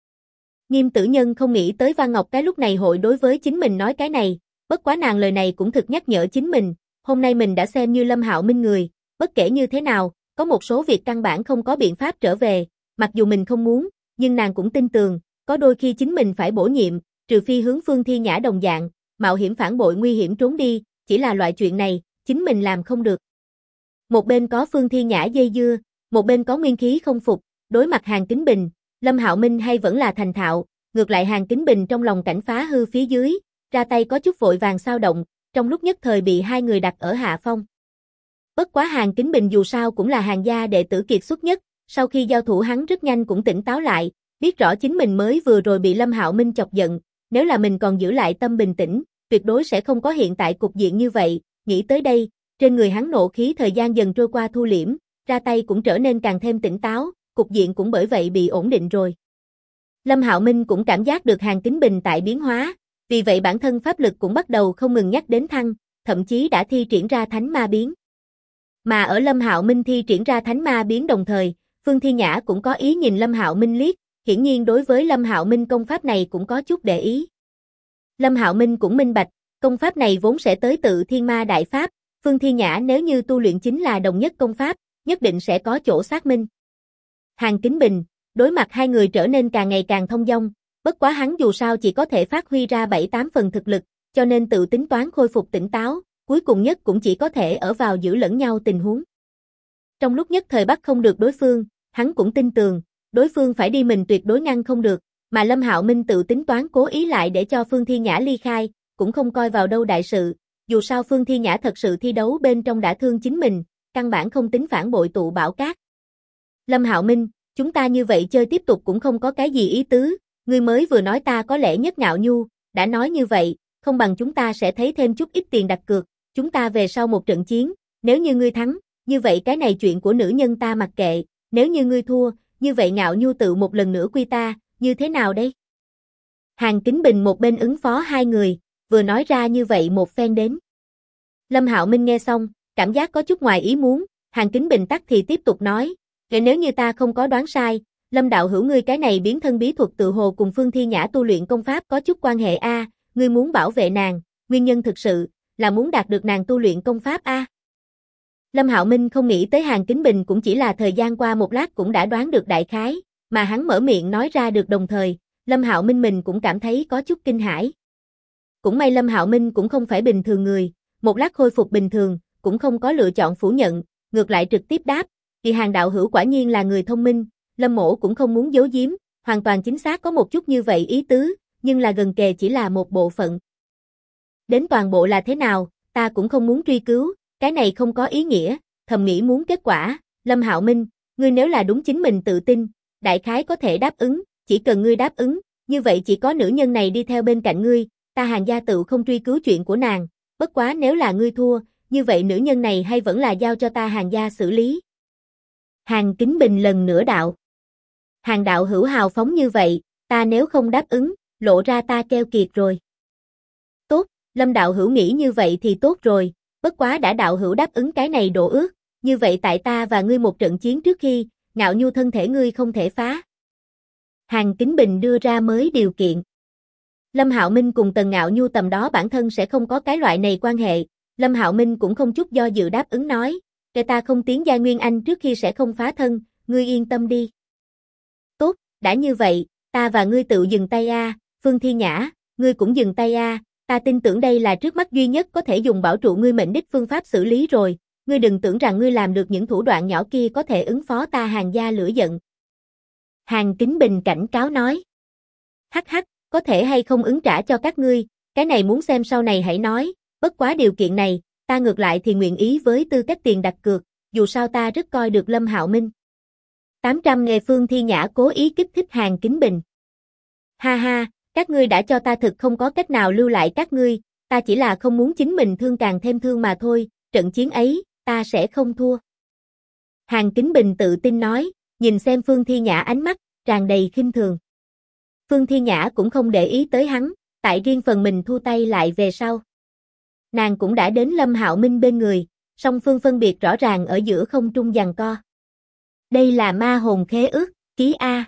Nghiêm Tử Nhân không nghĩ tới Văn Ngọc cái lúc này hội đối với chính mình nói cái này, bất quá nàng lời này cũng thực nhắc nhở chính mình, hôm nay mình đã xem như Lâm Hạo Minh người, bất kể như thế nào, có một số việc căn bản không có biện pháp trở về, mặc dù mình không muốn, nhưng nàng cũng tin tưởng, có đôi khi chính mình phải bổ nhiệm, trừ phi hướng Phương Thi Nhã đồng dạng, mạo hiểm phản bội nguy hiểm trốn đi, chỉ là loại chuyện này, chính mình làm không được. Một bên có Phương Thi Nhã dây dưa, một bên có nguyên khí không phục, đối mặt Hàn Kính Bình, Lâm Hạo Minh hay vẫn là thành thạo, ngược lại Hàn Kính Bình trong lòng cảnh phá hư phía dưới, ra tay có chút vội vàng xao động, trong lúc nhất thời bị hai người đặt ở hạ phong. Bất quá Hàn Kính Bình dù sao cũng là Hàn gia đệ tử kiệt xuất nhất, sau khi giao thủ hắn rất nhanh cũng tỉnh táo lại, biết rõ chính mình mới vừa rồi bị Lâm Hạo Minh chọc giận, nếu là mình còn giữ lại tâm bình tĩnh, tuyệt đối sẽ không có hiện tại cục diện như vậy, nghĩ tới đây, trên người hắn nộ khí thời gian dần trôi qua thu liễm, ra tay cũng trở nên càng thêm tỉnh táo, cục diện cũng bởi vậy bị ổn định rồi. Lâm Hạo Minh cũng cảm giác được Hàn Kính Bình tại biến hóa, vì vậy bản thân pháp lực cũng bắt đầu không ngừng nhắc đến thăng, thậm chí đã thi triển ra thánh ma biến. Mà ở Lâm Hạo Minh thi triển ra thánh ma biến đồng thời, Phương Thi Nhã cũng có ý nhìn Lâm Hạo Minh liếc, hiển nhiên đối với Lâm Hạo Minh công pháp này cũng có chút để ý. Lâm Hạo Minh cũng minh bạch, công pháp này vốn sẽ tới tự Thiên Ma Đại Pháp, Phương Thi Nhã nếu như tu luyện chính là đồng nhất công pháp, nhất định sẽ có chỗ xác minh. Hàn Kính Bình, đối mặt hai người trở nên càng ngày càng thông dong, bất quá hắn dù sao chỉ có thể phát huy ra 7-8 phần thực lực, cho nên tự tính toán khôi phục tỉnh táo, cuối cùng nhất cũng chỉ có thể ở vào giữ lẫn nhau tình huống. Trong lúc nhất thời bắt không được đối phương, hắn cũng tin tưởng, đối phương phải đi mình tuyệt đối ngăn không được, mà Lâm Hạo Minh tự tính toán cố ý lại để cho Phương Thi Nhã ly khai, cũng không coi vào đâu đại sự, dù sao Phương Thi Nhã thật sự thi đấu bên trong đã thương chính mình, căn bản không tính phản bội tụ bảo cát. Lâm Hạo Minh, chúng ta như vậy chơi tiếp tục cũng không có cái gì ý tứ, ngươi mới vừa nói ta có lẽ nhất ngạo nhu, đã nói như vậy, không bằng chúng ta sẽ thấy thêm chút ít tiền đặt cược, chúng ta về sau một trận chiến, nếu như ngươi thắng, như vậy cái này chuyện của nữ nhân ta mặc kệ, nếu như ngươi thua, như vậy ngạo nhu tự một lần nữa quy ta, như thế nào đây? Hàn Kính Bình một bên ứng phó hai người, vừa nói ra như vậy một phen đến. Lâm Hạo Minh nghe xong, cảm giác có chút ngoài ý muốn, Hàn Kính Bình tắc thì tiếp tục nói, nếu như ta không có đoán sai, Lâm đạo hữu ngươi cái này biến thân bí thuật tự hồ cùng Phương Thi Nhã tu luyện công pháp có chút quan hệ a, ngươi muốn bảo vệ nàng, nguyên nhân thực sự là muốn đạt được nàng tu luyện công pháp a. Lâm Hạo Minh không nghĩ tới Hàn Kính Bình cũng chỉ là thời gian qua một lát cũng đã đoán được đại khái, mà hắn mở miệng nói ra được đồng thời, Lâm Hạo Minh mình cũng cảm thấy có chút kinh hãi. Cũng may Lâm Hạo Minh cũng không phải bình thường người, một lát khôi phục bình thường, cũng không có lựa chọn phủ nhận, ngược lại trực tiếp đáp, vì Hàn đạo hữu quả nhiên là người thông minh, Lâm mỗ cũng không muốn giấu giếm, hoàn toàn chính xác có một chút như vậy ý tứ, nhưng là gần kề chỉ là một bộ phận. Đến toàn bộ là thế nào, ta cũng không muốn truy cứu, cái này không có ý nghĩa, thầm nghĩ muốn kết quả, Lâm Hạo Minh, ngươi nếu là đúng chính mình tự tin, đại khái có thể đáp ứng, chỉ cần ngươi đáp ứng, như vậy chỉ có nữ nhân này đi theo bên cạnh ngươi, ta Hàn gia tự không truy cứu chuyện của nàng, bất quá nếu là ngươi thua, như vậy nữ nhân này hay vẫn là giao cho ta Hàn gia xử lý. Hàn Kính Bình lần nữa đạo. Hàn đạo hữu hào phóng như vậy, ta nếu không đáp ứng, lộ ra ta keo kiệt rồi. Tốt, Lâm đạo hữu nghĩ như vậy thì tốt rồi, bất quá đã đạo hữu đáp ứng cái này độ ước, như vậy tại ta và ngươi một trận chiến trước khi, Ngạo Nhu thân thể ngươi không thể phá. Hàn Kính Bình đưa ra mới điều kiện. Lâm Hạo Minh cùng Tần Ngạo Nhu tầm đó bản thân sẽ không có cái loại này quan hệ, Lâm Hạo Minh cũng không chút do dự đáp ứng nói, để ta không tiến giai Nguyên Anh trước khi sẽ không phá thân, ngươi yên tâm đi. Tốt, đã như vậy, ta và ngươi tự dừng tay a, Phương Thiên Nhã, ngươi cũng dừng tay a, ta tin tưởng đây là trước mắt duy nhất có thể dùng bảo trụ ngươi mệnh đích phương pháp xử lý rồi, ngươi đừng tưởng rằng ngươi làm được những thủ đoạn nhỏ kia có thể ứng phó ta Hàn gia lửa giận. Hàn Kính Bình cảnh cáo nói. Hắc hắc, có thể hay không ứng trả cho các ngươi, cái này muốn xem sau này hãy nói, bất quá điều kiện này, ta ngược lại thì nguyện ý với tư cách tiền đặt cược, dù sao ta rất coi được Lâm Hạo Minh. 800 nghề Phương Thiên Nhã cố ý kích thích Hàn Kính Bình. Ha ha, các ngươi đã cho ta thực không có cách nào lưu lại các ngươi, ta chỉ là không muốn chính mình thương càng thêm thương mà thôi, trận chiến ấy, ta sẽ không thua. Hàn Kính Bình tự tin nói, nhìn xem Phương Thiên Nhã ánh mắt, tràn đầy khinh thường. Phương Thiên Nhã cũng không để ý tới hắn, tại riêng phần mình thu tay lại về sau. Nàng cũng đã đến Lâm Hạo Minh bên người, song phương phân biệt rõ ràng ở giữa không trung giằng co. Đây là ma hồn khế ước, ký A.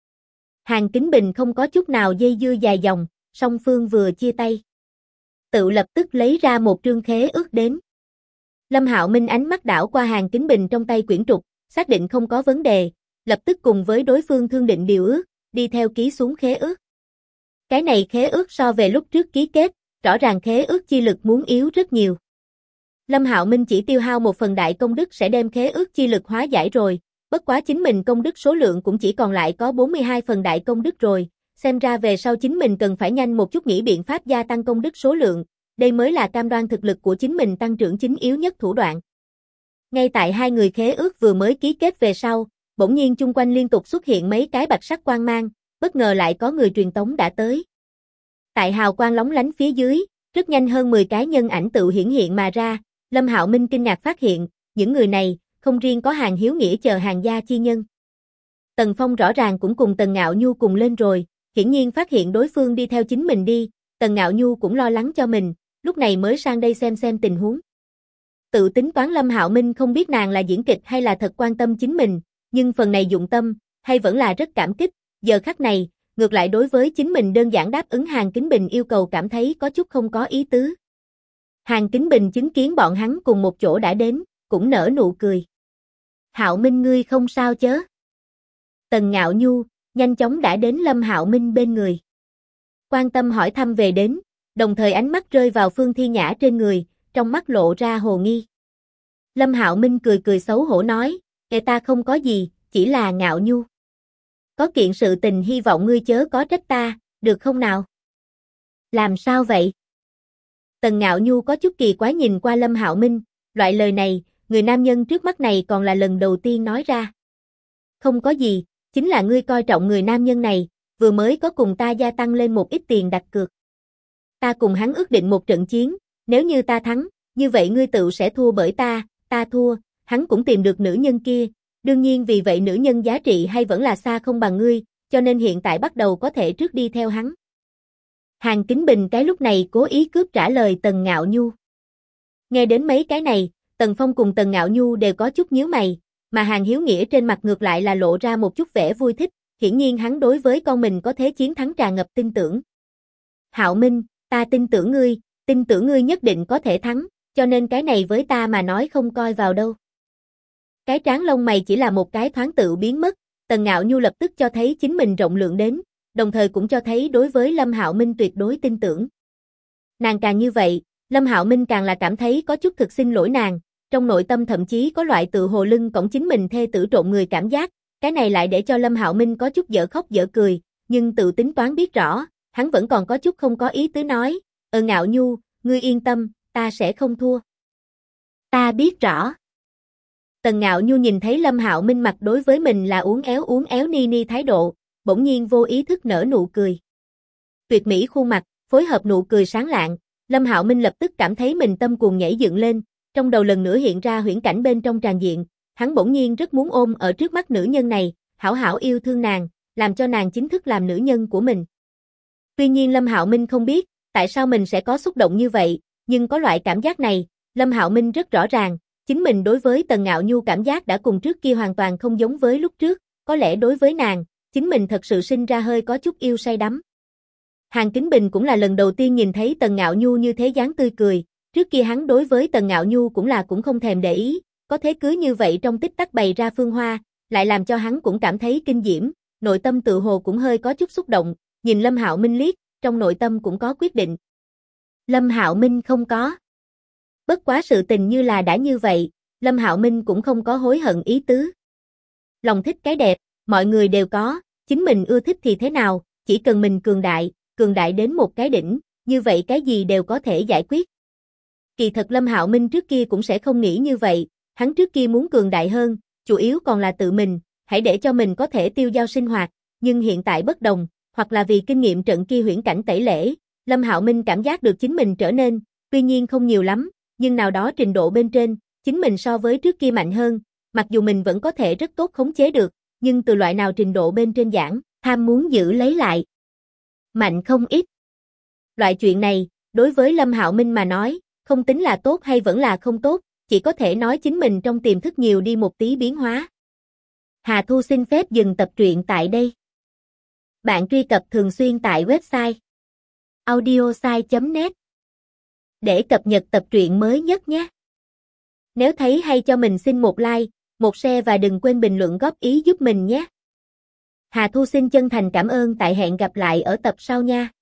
Hàn Kính Bình không có chút nào dây dưa dài dòng, song phương vừa chia tay. Tự lập tức lấy ra một trương khế ước đến. Lâm Hạo Minh ánh mắt đảo qua Hàn Kính Bình trong tay quyển trục, xác định không có vấn đề, lập tức cùng với đối phương thương định điều ước, đi theo ký xuống khế ước. Cái này khế ước so về lúc trước ký kết, rõ ràng khế ước chi lực muốn yếu rất nhiều. Lâm Hạo Minh chỉ tiêu hao một phần đại công đức sẽ đem khế ước chi lực hóa giải rồi, bất quá chính mình công đức số lượng cũng chỉ còn lại có 42 phần đại công đức rồi, xem ra về sau chính mình cần phải nhanh một chút nghĩ biện pháp gia tăng công đức số lượng, đây mới là cam đoan thực lực của chính mình tăng trưởng chính yếu nhất thủ đoạn. Ngay tại hai người khế ước vừa mới ký kết về sau, bỗng nhiên chung quanh liên tục xuất hiện mấy cái bạch sắc quang mang, bất ngờ lại có người truyền tống đã tới. Tại hào quang lóng lánh phía dưới, rất nhanh hơn 10 cái nhân ảnh tự hiển hiện mà ra, Lâm Hạo Minh kinh ngạc phát hiện, những người này, không riêng có Hàn Hiếu Nghĩa chờ Hàn gia chi nhân. Tần Phong rõ ràng cũng cùng Tần Ngạo Nhu cùng lên rồi, hiển nhiên phát hiện đối phương đi theo chính mình đi, Tần Ngạo Nhu cũng lo lắng cho mình, lúc này mới sang đây xem tình huống. Tự tính toán Lâm Hạo Minh không biết nàng là diễn kịch hay là thật quan tâm chính mình, nhưng phần này dụng tâm, hay vẫn là rất cảm kích, giờ khắc này, ngược lại đối với chính mình đơn giản đáp ứng Hàn Kính Bình yêu cầu cảm thấy có chút không có ý tứ. Hàn Kính Bình chứng kiến bọn hắn cùng một chỗ đã đến, cũng nở nụ cười. Hạo Minh ngươi không sao chớ? Tần Ngạo Nhu, nhanh chóng đã đến Lâm Hạo Minh bên người. Quan tâm hỏi thăm về đến, đồng thời ánh mắt rơi vào Phương Thiên Nhã trên người, trong mắt lộ ra hồ nghi. Lâm Hạo Minh cười cười xấu hổ nói, ta không có gì, chỉ là Ngạo Nhu. Có kiện sự tình hy vọng ngươi chớ có trách ta, được không nào? Làm sao vậy? Tần Ngạo Nhu có chút kỳ quái nhìn qua Lâm Hạo Minh, loại lời này, người nam nhân trước mắt này còn là lần đầu tiên nói ra. Không có gì, chính là ngươi coi trọng người nam nhân này, vừa mới có cùng ta gia tăng lên một ít tiền đặt cược. Ta cùng hắn ước định một trận chiến, nếu như ta thắng, như vậy ngươi tự sẽ thua bởi ta thua, hắn cũng tìm được nữ nhân kia, đương nhiên vì vậy nữ nhân giá trị hay vẫn là xa không bằng ngươi, cho nên hiện tại bắt đầu có thể trước đi theo hắn. Hàn Kính Bình cái lúc này cố ý cướp trả lời Tần Ngạo Nhu. Nghe đến mấy cái này, Tần Phong cùng Tần Ngạo Nhu đều có chút nhíu mày, mà Hàn Hiếu Nghĩa trên mặt ngược lại là lộ ra một chút vẻ vui thích, hiển nhiên hắn đối với con mình có thế chiến thắng tràn ngập tin tưởng. Hạo Minh, ta tin tưởng ngươi nhất định có thể thắng, cho nên cái này với ta mà nói không coi vào đâu. Cái trán lông mày chỉ là một cái thoáng tự biến mất, Tần Ngạo Nhu lập tức cho thấy chính mình rộng lượng đến, đồng thời cũng cho thấy đối với Lâm Hạo Minh tuyệt đối tin tưởng. Nàng càng như vậy, Lâm Hạo Minh càng là cảm thấy có chút thực xin lỗi nàng, trong nội tâm thậm chí có loại tự hồ lưng cõng chính mình thê tử trộn người cảm giác, cái này lại để cho Lâm Hạo Minh có chút dở khóc dở cười, nhưng tự tính toán biết rõ, hắn vẫn còn có chút không có ý tứ nói, Ngạo Nhu, ngươi yên tâm, ta sẽ không thua. Ta biết rõ. Tần Ngạo Nhu nhìn thấy Lâm Hạo Minh mặt đối với mình là uốn éo ni ni thái độ, bỗng nhiên vô ý thức nở nụ cười. Tuyệt mỹ khuôn mặt, phối hợp nụ cười sáng lạng, Lâm Hạo Minh lập tức cảm thấy mình tâm cuồng nhảy dựng lên, trong đầu lần nữa hiện ra huyễn cảnh bên trong tràn diện, hắn bỗng nhiên rất muốn ôm ở trước mắt nữ nhân này, hảo hảo yêu thương nàng, làm cho nàng chính thức làm nữ nhân của mình. Tuy nhiên Lâm Hạo Minh không biết, tại sao mình sẽ có xúc động như vậy, nhưng có loại cảm giác này, Lâm Hạo Minh rất rõ ràng, chính mình đối với Tần Ngạo Nhu cảm giác đã cùng trước kia hoàn toàn không giống với lúc trước, có lẽ đối với nàng, chính mình thật sự sinh ra hơi có chút yêu say đắm. Hàn Kính Bình cũng là lần đầu tiên nhìn thấy Tần Ngạo Nhu như thế dáng tươi cười, trước kia hắn đối với Tần Ngạo Nhu cũng không thèm để ý, có thế cứ như vậy trong tích tắc bày ra phương hoa, lại làm cho hắn cũng cảm thấy kinh diễm, nội tâm tự hồ cũng hơi có chút xúc động, nhìn Lâm Hạo Minh liếc, trong nội tâm cũng có quyết định. Lâm Hạo Minh không có. Bất quá sự tình như là đã như vậy, Lâm Hạo Minh cũng không có hối hận ý tứ. Lòng thích cái đẹp, mọi người đều có, chính mình ưa thích thì thế nào, chỉ cần mình cường đại đến một cái đỉnh, như vậy cái gì đều có thể giải quyết. Kỳ thật Lâm Hạo Minh trước kia cũng sẽ không nghĩ như vậy, hắn trước kia muốn cường đại hơn, chủ yếu còn là tự mình, hãy để cho mình có thể tiêu dao sinh hoạt, nhưng hiện tại bất đồng, hoặc là vì kinh nghiệm trận kia huyễn cảnh tẩy lễ, Lâm Hạo Minh cảm giác được chính mình trở nên, tuy nhiên không nhiều lắm, nhưng nào đó trình độ bên trên, chính mình so với trước kia mạnh hơn, mặc dù mình vẫn có thể rất tốt khống chế được, nhưng từ loại nào trình độ bên trên giảng, tham muốn giữ lấy lại. Mạnh không ít. Loại chuyện này, đối với Lâm Hạo Minh mà nói, không tính là tốt hay vẫn là không tốt, chỉ có thể nói chính mình trong tiềm thức nhiều đi một tí biến hóa. Hà Thu xin phép dừng tập truyện tại đây. Bạn truy cập thường xuyên tại website audiosai.net để cập nhật tập truyện mới nhất nhé. Nếu thấy hay cho mình xin một like, một share và đừng quên bình luận góp ý giúp mình nhé. Hà Thu xin chân thành cảm ơn, tại hẹn gặp lại ở tập sau nha.